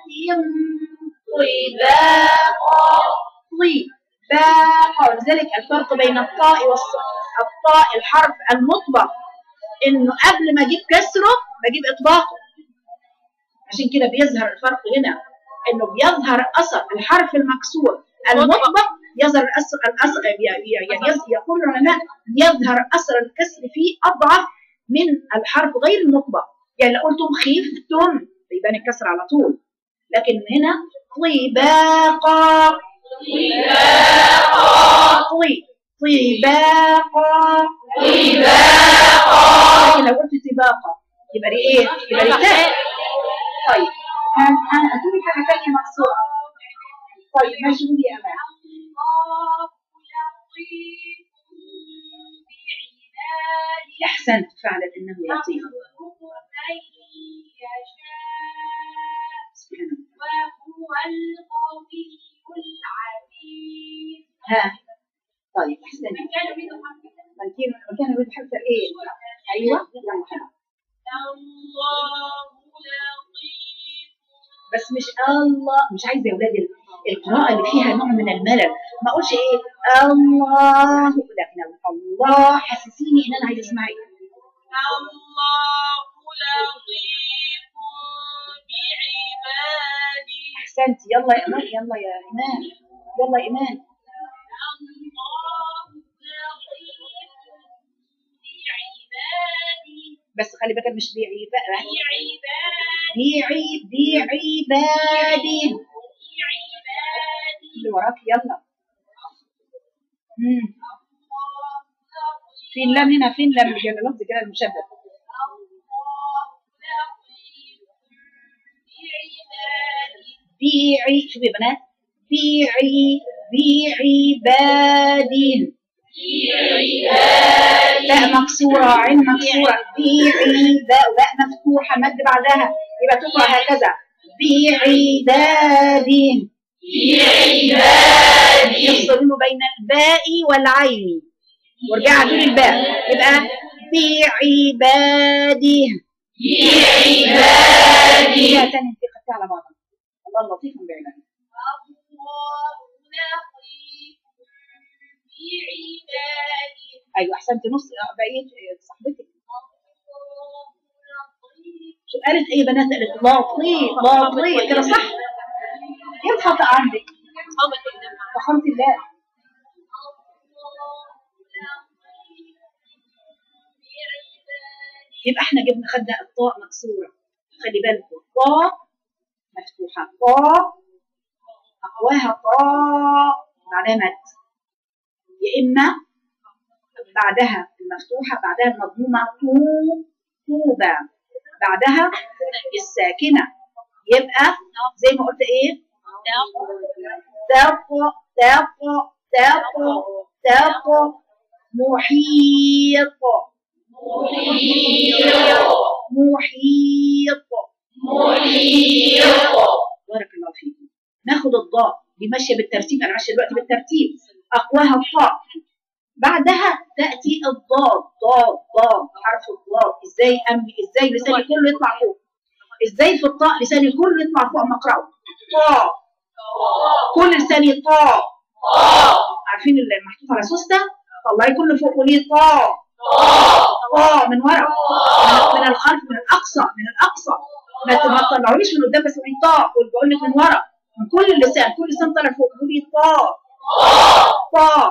طباقا طباقا. لذلك الفرق بين الطاء والصاد. الطاء الحرف المطبق انه قبل ما اجيب كسره بجيب اطباقه، عشان كده بيظهر الفرق هنا انه بيظهر اثر الحرف المكسور المطبق. يظهر الاثر الاثر يعني يقول العلماء يظهر اثر الكسر فيه اضعف من الحرف غير المطبق. يعني لو قلتم خفتم يبان الكسر على طول، لكن هنا طباقا طباقا طباقا طباقا. لكن لو قلت طباقا يبقى ايه؟ يبقى تاء. طيب هن- هن- هتقولي حاجة تانية مقصورة. طيب ماشي قولي يا أمان. أحسنت فعلا إنه لطيف. سبحان الله. ها طيب أحسنت. من كان من كان يريد حرف إيه؟ أيوه يلا حلو. بس مش الله، مش عايزه يا اولاد القراءه اللي فيها نوع من الملل. ما اقولش ايه الله، لكن الله حسسيني ان انا عايزه اسمع ايه. الله لطيف بعباده. احسنتي. يلا يا امان، يلا يا ايمان، يلا يا ايمان. الله لطيف بعباده. بس خلي بالك مش بيعي بقى، بعباده. بيعي بعبادي بعباده. اللي وراك. يلا. امم فين لام هنا؟ فين لام كده لفظ كده المشدد؟ بيعي. شوفي يا بنات، بيعي بعبادي. باء مكسورة، عين مكسورة، بعبادي، باء مفتوحة، مد بعدها، يبقى تقرأ هكذا بعبادي. بعبادي يفصلون بين الباء والعين، وارجع عدول الباء يبقى بعبادي. بعبادي يا تاني انت خدتها على بعضها. الله لطيف بعبادي. ايوه احسنت. نص بقيه صاحبتك شو قالت ايه يا بنات؟ قالت لطيف. لطيف كده صح. ايه الخطا عندك؟ فخامه الله. يبقى احنا جبنا خدنا الطاء مكسوره، خلي بالكم طاء مفتوحه، طاء اقواها طاء بعدها مد، يا اما بعدها المفتوحه بعدها المضمومه طو طوبه بعدها الساكنه، يبقى زي ما قلت ايه تق تق تق تق محيط محيط محيط. بارك الله فيكم. ناخد الضاء دي ماشيه بالترتيب، انا ماشيه دلوقتي بالترتيب. اقواها الطاء بعدها تاتي الضاد. ضاد ضاد حرف الضاد. ازاي امي؟ ازاي لساني كله يطلع فوق؟ ازاي في الطاء لساني كله يطلع فوق اما اقراه؟ طاء. كل لساني طاء. عارفين اللي محطوط على سوسته؟ طلعي كله فوق قولي طاء. طاء من ورا، من الخلف، من الاقصى، من الاقصى. ما تطلعونيش من قدام بس قولي طاء. بقول لك من ورا، من كل اللسان، كل لسان طالع فوق قولي طاء. طاء.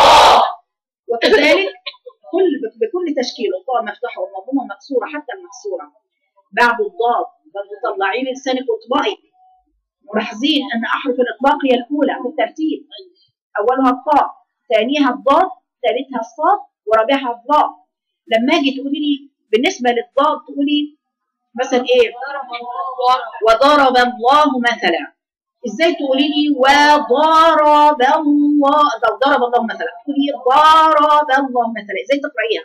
وكذلك كل بكل تشكيله طاء مفتوحه ومضمومه مكسوره حتى المكسوره. بعد الضاد برضه طلعي لي لسانك واطبقي. ملاحظين ان احرف الاطلاق هي الاولى في الترتيب، اولها الطاء، ثانيها الضاد، ثالثها الصاد، ورابعها الضاء. لما اجي تقولي لي بالنسبه للضاد تقولي مثلا ايه؟ وضرب الله مثلا. ازاي تقولي لي وضرب الله؟ لو ضرب الله مثلا تقولي ضرب الله مثلا. ازاي تقرايها؟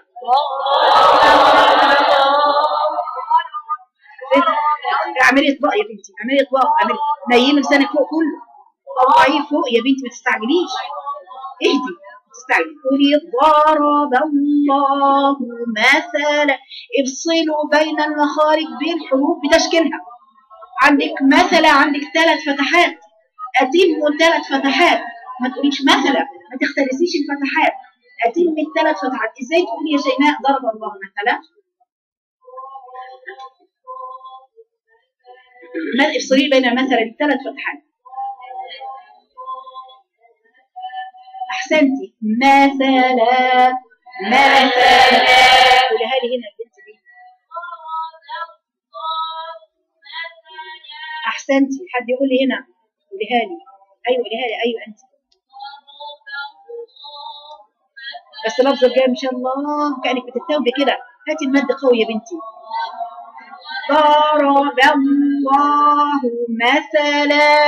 اعملي اطباق يا بنتي، اعملي اطباق، اعملي نيمي لسانك فوق كله، طلعيه فوق يا بنتي، ما تستعجليش، اهدي تستعجلي. قولي ضرب الله مثلا. افصلوا بين المخارج بالحروف بتشكيلها. عندك مثلا عندك ثلاث فتحات، اتموا ثلاث فتحات، ما تقوليش مثلا، ما تختلسيش الفتحات، اتمي الثلاث فتحات. ازاي تقولي يا شيماء ضرب الله مثلا؟ ما افصلي بين مثلا الثلاث فتحات. احسنتي. مثلا مثلا. قولها لي هنا البنت دي. احسنتي. حد يقول لي هنا، قولها لي. ايوه قولها لي. ايوه انت بس لفظ الجاي ما شاء الله كانك بتتوبي كده. هاتي المد قوي يا بنتي. ضرب الله مثلا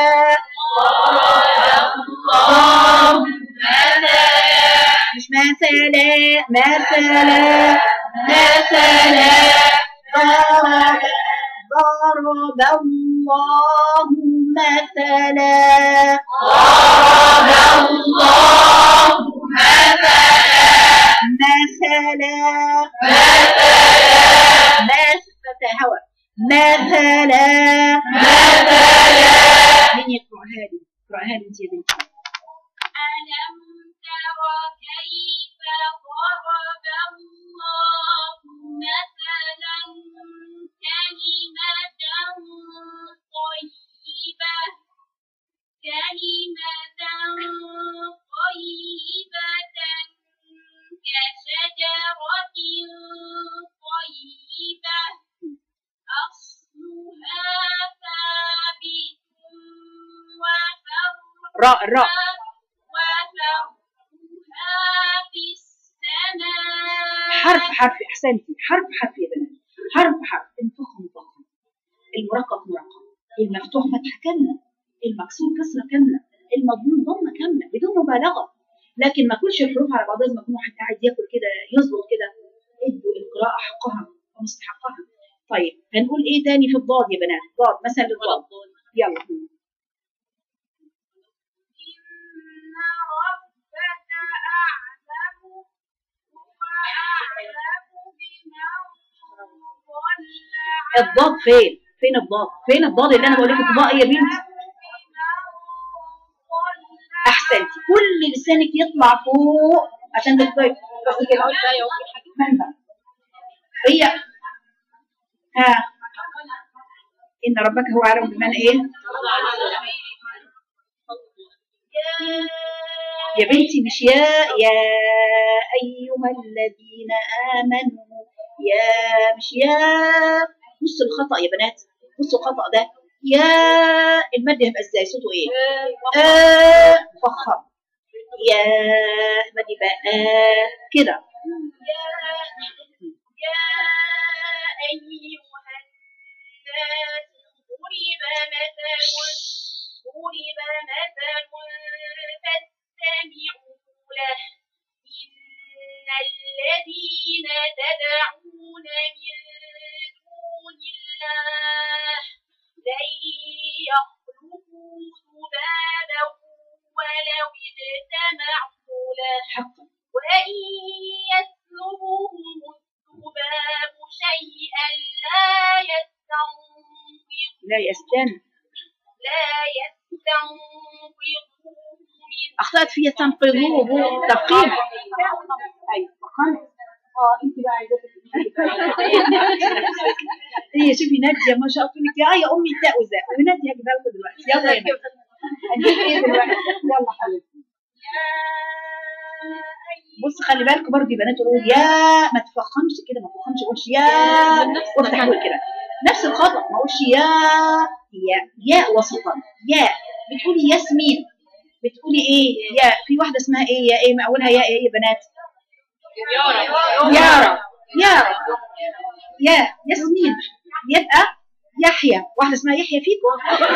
الله مثلا مش مثلا مثلا مثلا ضرب ضرب الله مثلا ضرب الله مثلا مثلا مثلا مثلا هوا مثلا مثلا مين يقرأها لي؟ اقرأها لي انت يا بنتي. ألم تر كيف ضرب الله مثلا كلمة طيبة كلمة طيبة كشجرة طيبة أصلها ثابت وفرعها راء الراء في السماء. حرف حرف احسنتي حرف حرف يا بنات حرف حرف انفخم انفخم المرقق مرقق المفتوح فتحه كامله المكسور كسره كامله المضموم ضمه كامله بدون مبالغه لكن ما كلش الحروف على بعضها زي ما يكون واحد قاعد ياكل كده يظبط كده ادوا القراءه حقها ومستحقها. طيب هنقول ايه تاني في الضاد يا بنات ضاد مثلا الضاد يلا الضاد فين فين الضاد فين الضاد اللي انا بقول لك الضاد يا بنتي احسنتي كل لسانك يطلع فوق عشان تقدري بس كده منبع هي ها ان ربك هو اعلم بمن ايه يا بنتي مش يا يا ايها الذين امنوا يا مش يا بصوا الخطأ يا بنات بصوا الخطأ ده يا المد هيبقى ازاي صوته ايه آه فخم يا المد يبقى آه كده يا أيها الناس ضرب مثل ضرب مثل فاستمعوا له إن الذين تدعون من دون الله لن يخلقوا ذبابا ولو اجتمعوا له حقا وإن يسلبهم الذباب شيئا لا يستنقذوه لا يستن لا يستنقذوه منه. اخطأت في تنقذوه تفخيم ايوه فخم اه انت بقى عايزه هي شوفي ناديه ما شاء الله يا يا امي تاء وزاء وناديه هجيبها لكم دلوقتي يلا يا ناديه هنجيب ايه دلوقتي يلا حبيبتي بص خلي بالكم برضه يا بنات قولوا يا ما تفخمش كده ما تفخمش قولش يا وافتح قول كده نفس الخطأ ما اقولش يا يا يا وسطا يا بتقولي ياسمين بتقولي ايه يا في واحده اسمها ايه يا ايه ما اولها يا ايه يا بنات يارا يارا يارا يا ياسمين يبقى يحيى واحده اسمها يحيى فيكم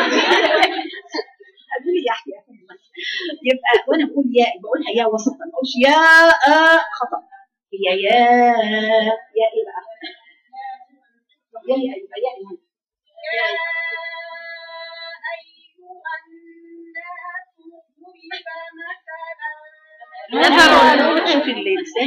قولي يحيى يبقى وانا بقول يا بقولها يا وسطا ما اقولش يا آه خطأ هي يا يا ايه بقى يا يا يبقى يا ايه يا أيها الناس ضرب مثلا شوفي اللسان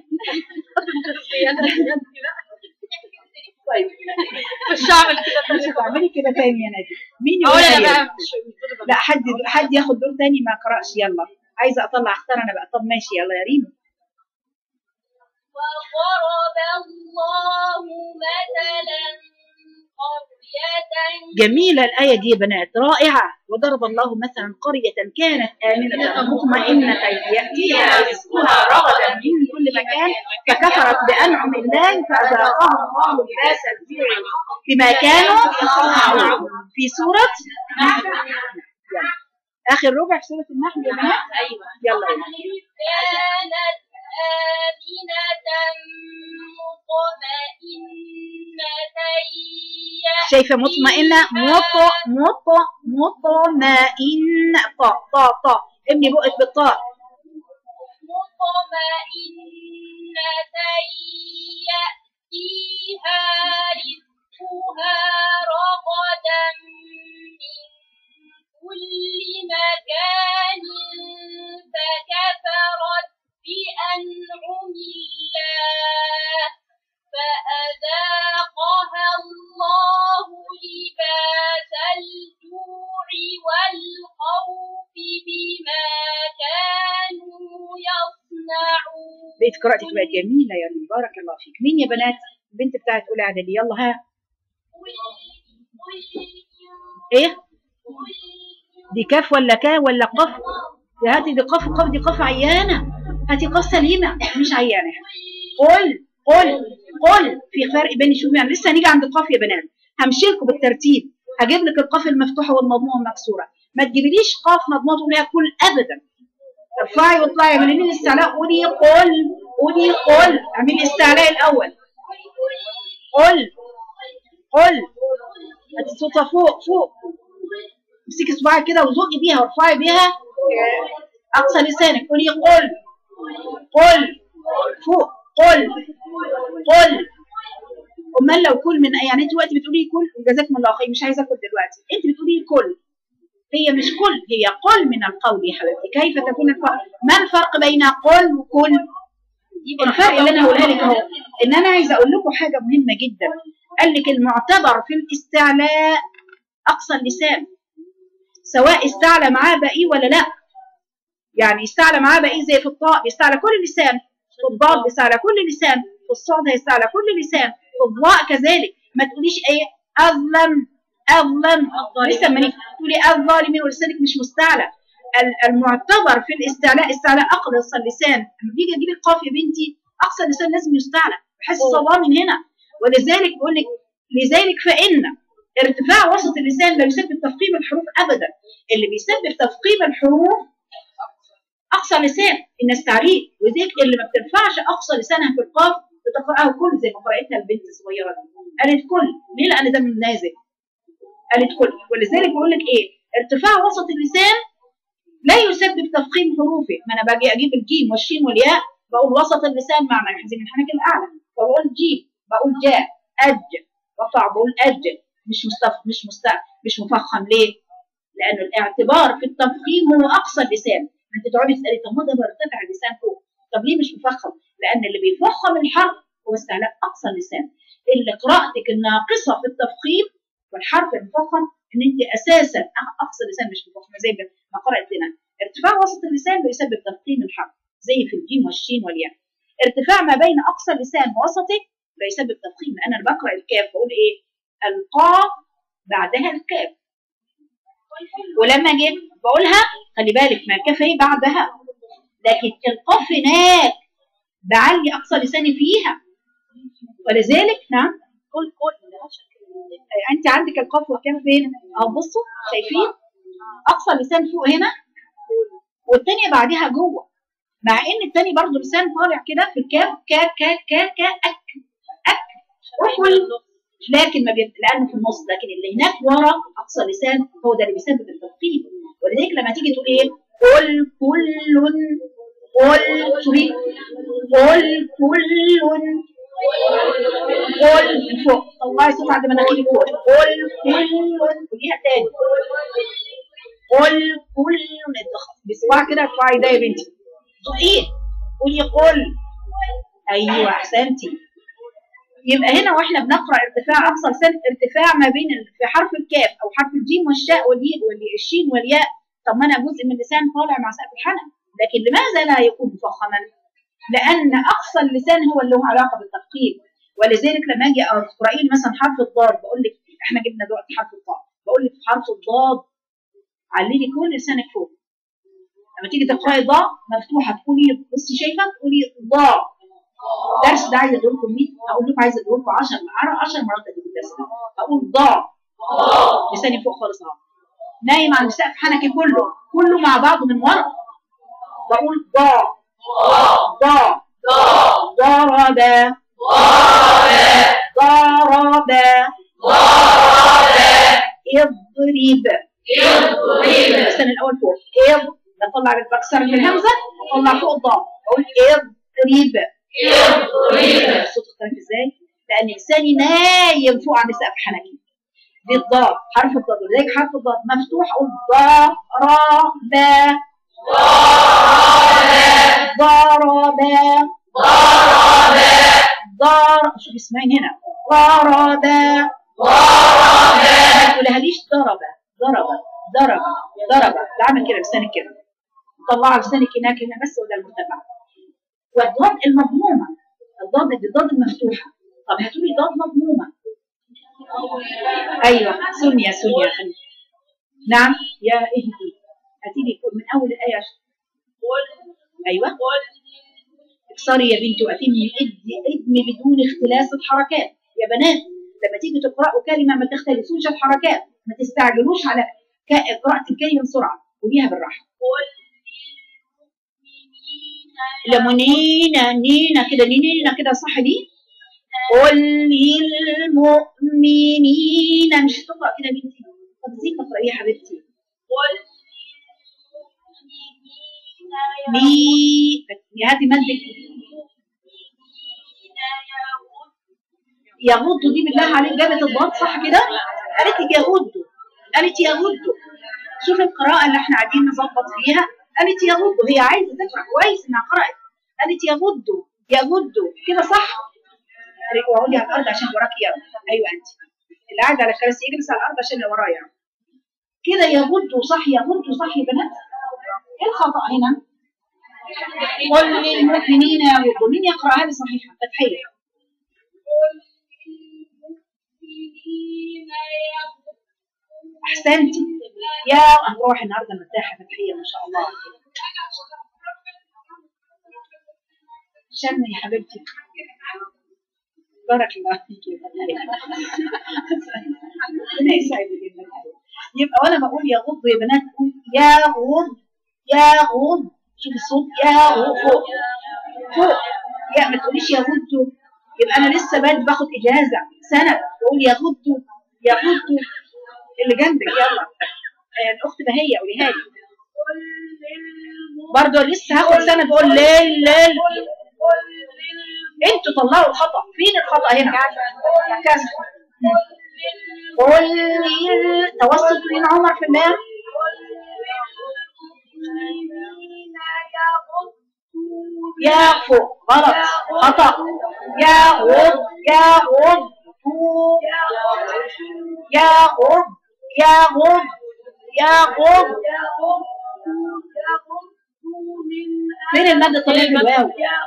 طيب مش هعمل كده مش هتعملي كده تاني يا نادي مين يقول أولا لي بقى لا حد حد ياخد دور تاني ما قرأش يلا عايزه اطلع اختار انا بقى طب ماشي يلا يا ريم وضرب الله مثلا قرية جميلة الآية دي يا بنات رائعة وضرب الله مثلا قرية كانت آمنة مطمئنة يأتيها رزقها رغدا من كل مكان فكفرت بأنعم الله فأذاقها الله لباس الجوع بما كانوا يصنعون في سورة يلا. آخر ربع في سورة النحل يا بنات أيوة يلا يلا كانت آمنة مطمئنة شايفة مطمئنة مط مط مطمئن طاء طاء طاء ابني بقك بالطاء مطمئنة يأتيها رزقها رغدا من كل مكان فكفرت بأنعم الله فأذاقها الله لباس الجوع والخوف بما كانوا يصنعون. بقيت قراءتك بقت جميلة يا رب بارك الله فيك. مين يا بنات البنت بتاعت أولى إعدادي؟ يلا ها. إيه؟ دي كاف ولا كا ولا قف؟ يا هاتي دي قف قف دي قف عيانة. هاتي قف سليمة مش عيانة. قل قل قل في فرق بين شوفي يعني لسه هنيجي عند القاف يا بنات. همشي لكم بالترتيب. هجيب لك القاف المفتوحة والمضمومة والمكسورة. ما تجيبليش قاف مضمومة تقوليها كل أبدا. ارفعي واطلعي اعملي لي الاستعلاء قولي قل قولي قل اعملي الاستعلاء الأول. قل قل هاتي صوتها فوق فوق. امسكي صباعك كده وزقي بيها وارفعي بيها اقصى لسانك. قولي قل قل فوق قل قل. امال لو كل من يعني انت وقت بتقولي كل جزاكم الله خير مش عايزه اكل دلوقتي انت بتقولي كل هي مش كل هي قل من القول يا حبيبتي. كيف تكون الفرق؟ ما الفرق بين قل وكل؟ الفرق اللي انا هقولها لك اهو ان انا عايزه اقول لكم حاجه مهمه جدا. قال لك المعتبر في الاستعلاء اقصى اللسان سواء استعلى معاه بقي ولا لا. يعني استعلى معاه بقي زي في الطاء بيستعلى كل لسان، في الضاد بيستعلى كل لسان، في الصاد هيستعلى كل لسان، في الضاء كذلك. ما تقوليش ايه اظلم اظلم لسه ما تقولي الظالمين ولسانك مش مستعلى. المعتبر في الاستعلاء استعلاء اقصى اللسان. لما تيجي اجيب القاف يا بنتي اقصى اللسان لازم يستعلى بحيث الصواب من هنا. ولذلك بقول لك لذلك فان ارتفاع وسط اللسان لا يسبب تفخيم الحروف ابدا. اللي بيسبب تفخيم الحروف اقصى لسان الناس تعريف. وذلك اللي ما بترفعش اقصى لسانها في القاف بتقرأه كل زي ما قرأتها البنت الصغيره دي. قالت كل ليه؟ لان ده من نازل. قالت كل. ولذلك بقول لك ايه ارتفاع وسط اللسان لا يسبب تفخيم حروفه. ما انا باجي اجيب الجيم والشين والياء بقول وسط اللسان مع منحنى الحنك الاعلى فبقول جيم بقول جاء اج رفع بقول اج مش مستف مش مست مش مفخم. ليه؟ لأن الاعتبار في التفخيم هو أقصى اللسان. أنت تقعدي تسألي طب ما ده مرتفع اللسان فوق طب ليه مش مفخم؟ لأن اللي بيفخم الحرف هو استعلاء أقصى اللسان. اللي قراءتك الناقصة في التفخيم والحرف المفخم إن أنت أساسا أقصى اللسان مش مفخم زي ما قرأت لنا. ارتفاع وسط اللسان بيسبب تفخيم الحرف زي في الجيم والشين والياء. ارتفاع ما بين أقصى اللسان ووسطه لا يسبب تفخيم. أنا بقرأ الكاف بقول إيه؟ القاف بعدها الكاف. ولما جيت بقولها خلي بالك ما الكاف هي بعدها لكن القاف هناك بعلي اقصى لساني فيها. ولذلك نعم قول قول انت عندك القاف والكاف فين؟ اهو بصوا شايفين اقصى لسان فوق هنا والثانيه بعدها جوه. مع ان الثاني برضه لسان طالع كده في الكاف كا كا كا كا اك اك وكل لكن ما بيبقى لانه في النص. لكن اللي هناك ورا اقصى لسان هو ده اللي بيسبب التفخيم. ولذلك لما تيجي تقول ايه قل كل قل شوفي قل كل قل من فوق طلعي صوت عند مناخيرك فوق قل كل قوليها تاني قل كل بصباع كده ارفعي ده يا بنتي ايه قولي قل. ايوه احسنتي. يبقى هنا واحنا بنقرا ارتفاع اقصى لسان ارتفاع ما بين في حرف الكاف او حرف الجيم والشاء والياء والشين والياء. طب ما انا جزء من اللسان طالع مع سقف الحنك لكن لماذا لا يكون مفخما؟ لان اقصى اللسان هو اللي له علاقه بالتفخيم. ولذلك لما اجي اقرأي مثلا حرف الضاد بقول لك احنا جبنا دلوقتي حرف الضاد بقول لك في حرف الضاد علي لي كل لسانك فوق. لما تيجي تقراي ضاء مفتوحه تقولي بصي شايفه تقولي ضاء. الدرس ده عايزه ادور لكم مية هقول لكم عايزه ادور لكم عشر مرات ادور الدرس ده. هقول ضاء لساني فوق خالص اهو نايم عند سقف حنكي كله كله مع بعضه من ورا. بقول ضاء ضاء ضرب ضرب اضرب اضرب السنة الأول فوق اض بطلع بكسر من الهمزة وطلع فوق الضاد أقول اضرب اضرب الصوت اختلف ازاي؟ لأن لساني نايم فوق عن سقف حنكي دي الضاد حرف الضاد ولذلك حرف الضاد مفتوح أقول ضرب ضرب ضرب ضرب شوف اسمعين هنا ضرب ضرب ما تقولهاليش ضرب ضرب ضرب ضرب بعمل كده بلسانك كده طلع لسانك هناك هنا بس وده المرتفع والضاد المضمومه الضاد دي الضاد المفتوحه طب هاتوا لي ضاد مضمومه ايوه سنيا سنيا خلي نعم يا اهدي هاتي لي من اول الايه عشان. ايوه اكسري يا بنتي واتمي ادي ادمي بدون اختلاس الحركات يا بنات لما تيجي تقرأوا كلمه ما تختلفوش الحركات ما تستعجلوش على قراءه الكلمه بسرعه قوليها بالراحه لمنينا نينا كده نينا كده صح دي قل للمؤمنين مش تقرأ كده بنتي طب زي تقرأي يا حبيبتي قل مي هاتي مادك يغض دي بالله عليك جابت الضاد صح كده قالت لك يغض قالت يغض شوف القراءة اللي احنا قاعدين نظبط فيها قالت يغض هي عايزة تقرأ كويس انها قرأت قالت يغض يغض كده صح اقعدي على الارض عشان وراكي يا ايوه انت اللي قاعد على الكرسي يجلس على الارض عشان اللي ورايا كده يغض صح يغض صح يا بنات ايه الخطأ هنا قل للمؤمنين يغضوا مين يقرأ هذه صحيحة فتحية احسنتي يا هنروح النهارده مرتاحه فتحيه ما شاء الله شمي يا حبيبتي بارك الله فيك يا فتحيه ربنا يسعدك جدا يبقى وانا بقول يا غض يا بنات تقول يا غض يا غض شوف الصوت يا غض فوق فوق يا ما تقوليش يا غض يبقى انا لسه باخد اجازه سند بقول يا غض يا غض اللي جنبك يلا الاخت بهيه قوليها لي برضه لسه هاخد سنه بقول ليل ليل انتوا طلعوا الخطا فين الخطا هنا كسر قول توسط بين عمر في الله يا فوق غلط خطا يا غض يا غض يا غض يا غض يا غض فين المادة الطبيعية في الواو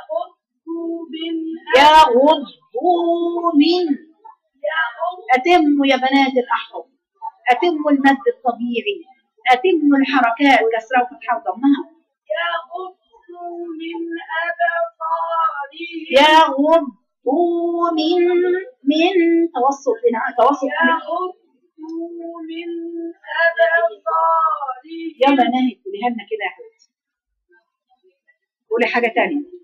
يا غض من أتموا يا بنات الأحرف أتموا المد الطبيعي أتموا الحركات كسرة وفتحة وضمها يا غض من أبصارهم يا غض من من توسط بين توسط يا غض من أبصارهم يلا ناهي قوليها لنا كده يا حبيبتي قولي حاجة تانية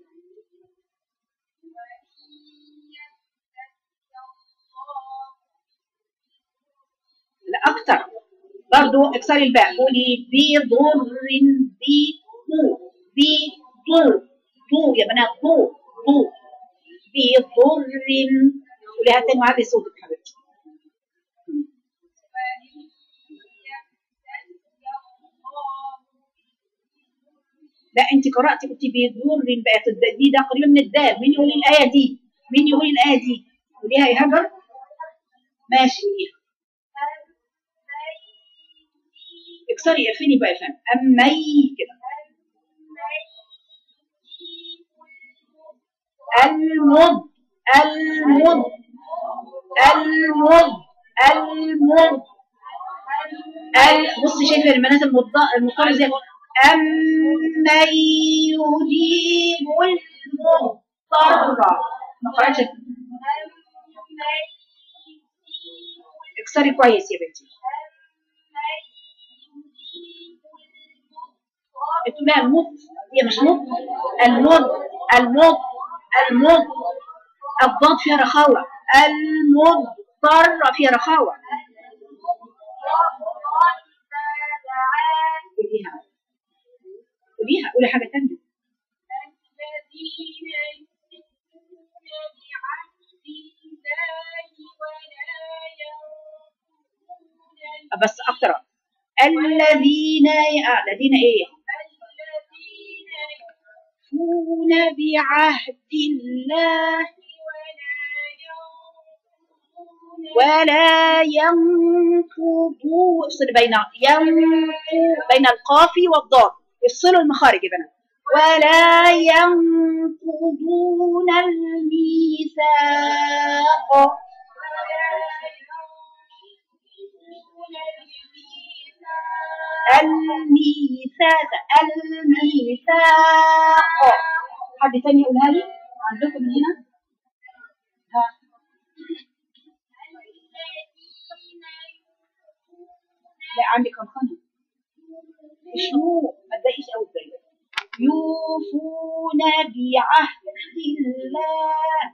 لا أكتر برضو اكسري الباء قولي بضر بطو بطو طو يا بنات طو طو بضر قوليها تاني وعلي صوتك حبيبتي لا انت قرأتي قلتي بضر بقت دي ده قريبة من الدال مين يقول الآية دي مين يقول الآية دي قوليها يا هجر ماشي قوليها اكسري اقفلي بقى يا فندم امي كده المض المض المض المض ال بصي شايفه البنات المضطر زي امن يجيب المضطر ما قرأتش اكسري كويس يا بنتي انتوا لا المض هي مش مض المض المض المض الضاد فيها رخاوه المضطر في رخاوة. قوليها قوليها قولي حاجة تانية. بس أكتر. الذين آه الذين إيه؟ يوفون بعهد الله ولا ينقضوا. افصل بين ينقض بين القاف والضاد، افصلوا المخارج يا بنات. ولا ينقضون الميثاق. الميثاق الميثاق. حد تاني يقولها لي عندكم من هنا؟ ها لا عندي كم خانة. شنو ما تضايقيش قوي ازاي. يوفون بعهد الله.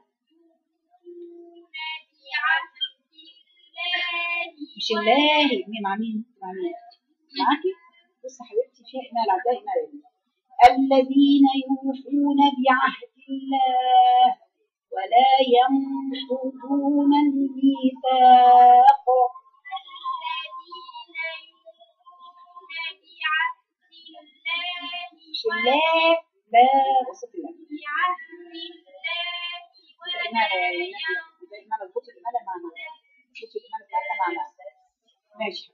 مش الله مين مع مين مع مين معاكي. بص حبيبتي فيها إمال عداء إمال. الذين يوفون بعهد الله ولا ينقضون الميثاق. مش الله لا وصف الله. ماشي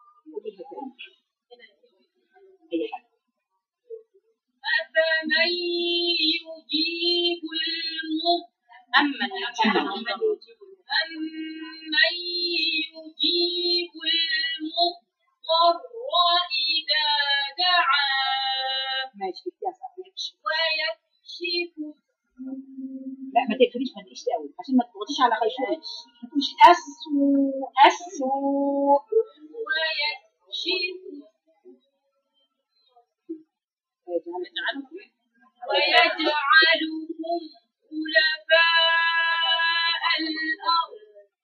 أفمن يجيب المضطر أمن يجيب المضطر إذا دعاه ويكشف. لا ما تقفليش ما تقفليش قوي عشان ما تضغطيش على خيشومك. ما تقوليش اسو اسو. ويكشف ويجعلهم خلفاء الأرض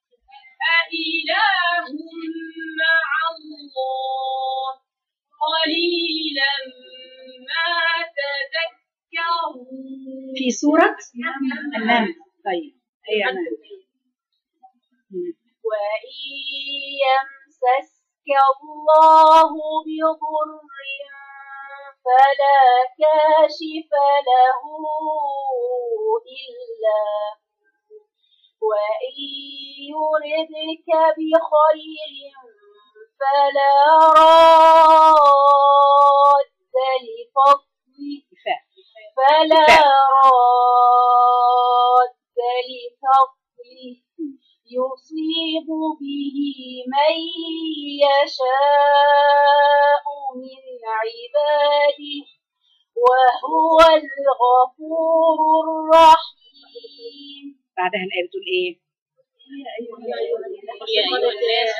أإله مع الله قليلا ما تذكرون. في سورة النمل. طيب هي النمل. وإن يمسسك الله بضر فلا كاشف له إلا وإن يردك بخير فلا راد لفضله فلا راد لفضله يصيب به من يشاء من عباده وهو الغفور الرحيم. بعدها الآية بتقول إيه؟ يا أيها الناس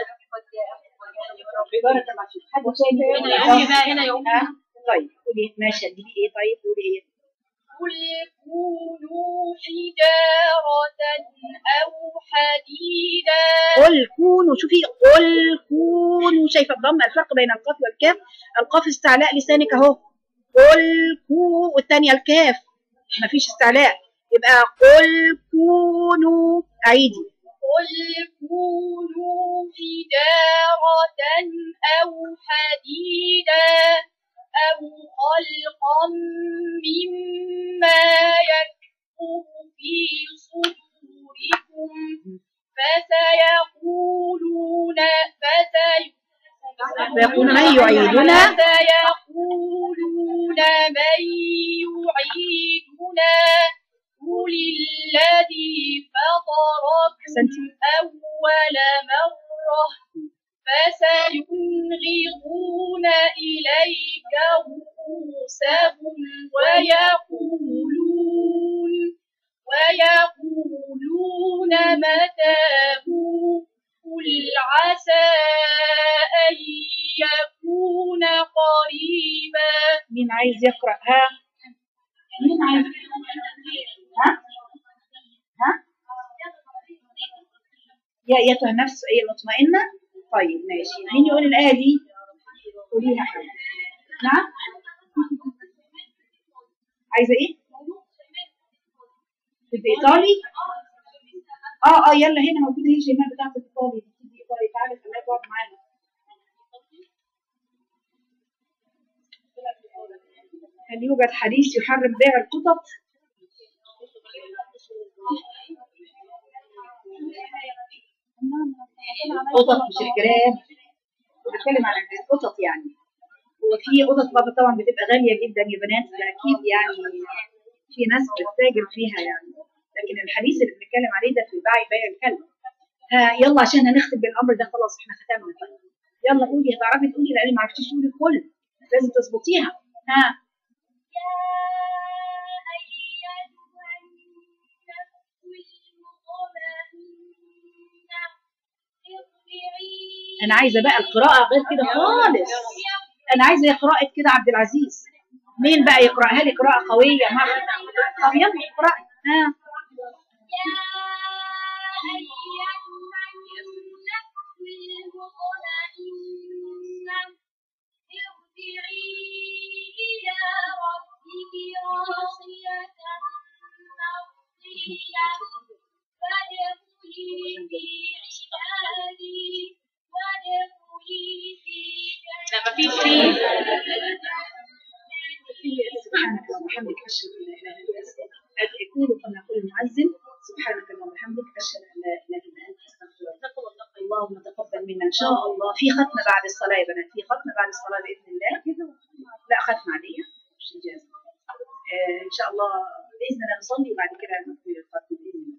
حد تاني هنا يوم. طيب قولي ماشي تجيبي إيه؟ طيب قولي إيه؟ قل كونوا حجارة أو حديدا. قل كونوا. شوفي قل كونوا. شايفة الضم الفرق بين القاف والكاف. القاف استعلاء لسانك اهو. قل كو والثانية الكاف ما فيش استعلاء يبقى قل كونوا. عيدي. قل كونوا حجارة أو حديدا أو خلقا مما يكبر في صدوركم فسيقولون فسيقولون من يعيدنا فسيقولون من يعيدنا قل الذي فطركم أول مرة فسينغضون إليك رؤوسهم ويقولون ويقولون متى قل عسى أن يكون قريبا. مين عايز يقرأ؟ ها مين عايز؟ ها ها يا ايتها النفس ايه المطمئنه. طيب ماشي، مين يقول الايه دي؟ قوليها حاجه. نعم، عايزه ايه؟ بالايطالي؟ اه اه يلا هنا موجوده هي شيماء بتاعت الايطالي، بتدي ايطالي. تعالي خليها تقعد معانا. هل يوجد حديث يحرم بيع القطط؟ قطط مش الكلاب، بتكلم عن القطط يعني. وفي قطط بقى طبعا بتبقى غاليه جدا يا بنات، اكيد يعني في ناس بتتاجر فيها يعني، لكن الحديث اللي بنتكلم عليه ده في بيع بيع الكلب. ها يلا عشان هنختم بالامر ده خلاص، احنا ختمنا. طيب يلا قولي، هتعرفي تقولي لان ما عرفتيش تقولي الكل، لازم تظبطيها. ها انا عايزه بقى القراءه غير كده خالص، انا عايزه قراءه كده عبد العزيز. مين بقى يقراها لي قراءه قويه مرة؟ طب يلا اقراي. ها سبحانك اللهم وبحمدك اشهد ان لا اله الا انت اقول كما يقول المؤذن. سبحانك اللهم وبحمدك اشهد ان لا اله الا انت استغفرك. اللهم تقبل منا ان شاء الله. في ختمه بعد الصلاه يا بنات، في ختمه بعد الصلاه باذن الله. لا ختمه عاديه مش اجازه. آه ان شاء الله باذن الله نصلي وبعد كده نقول الختمه.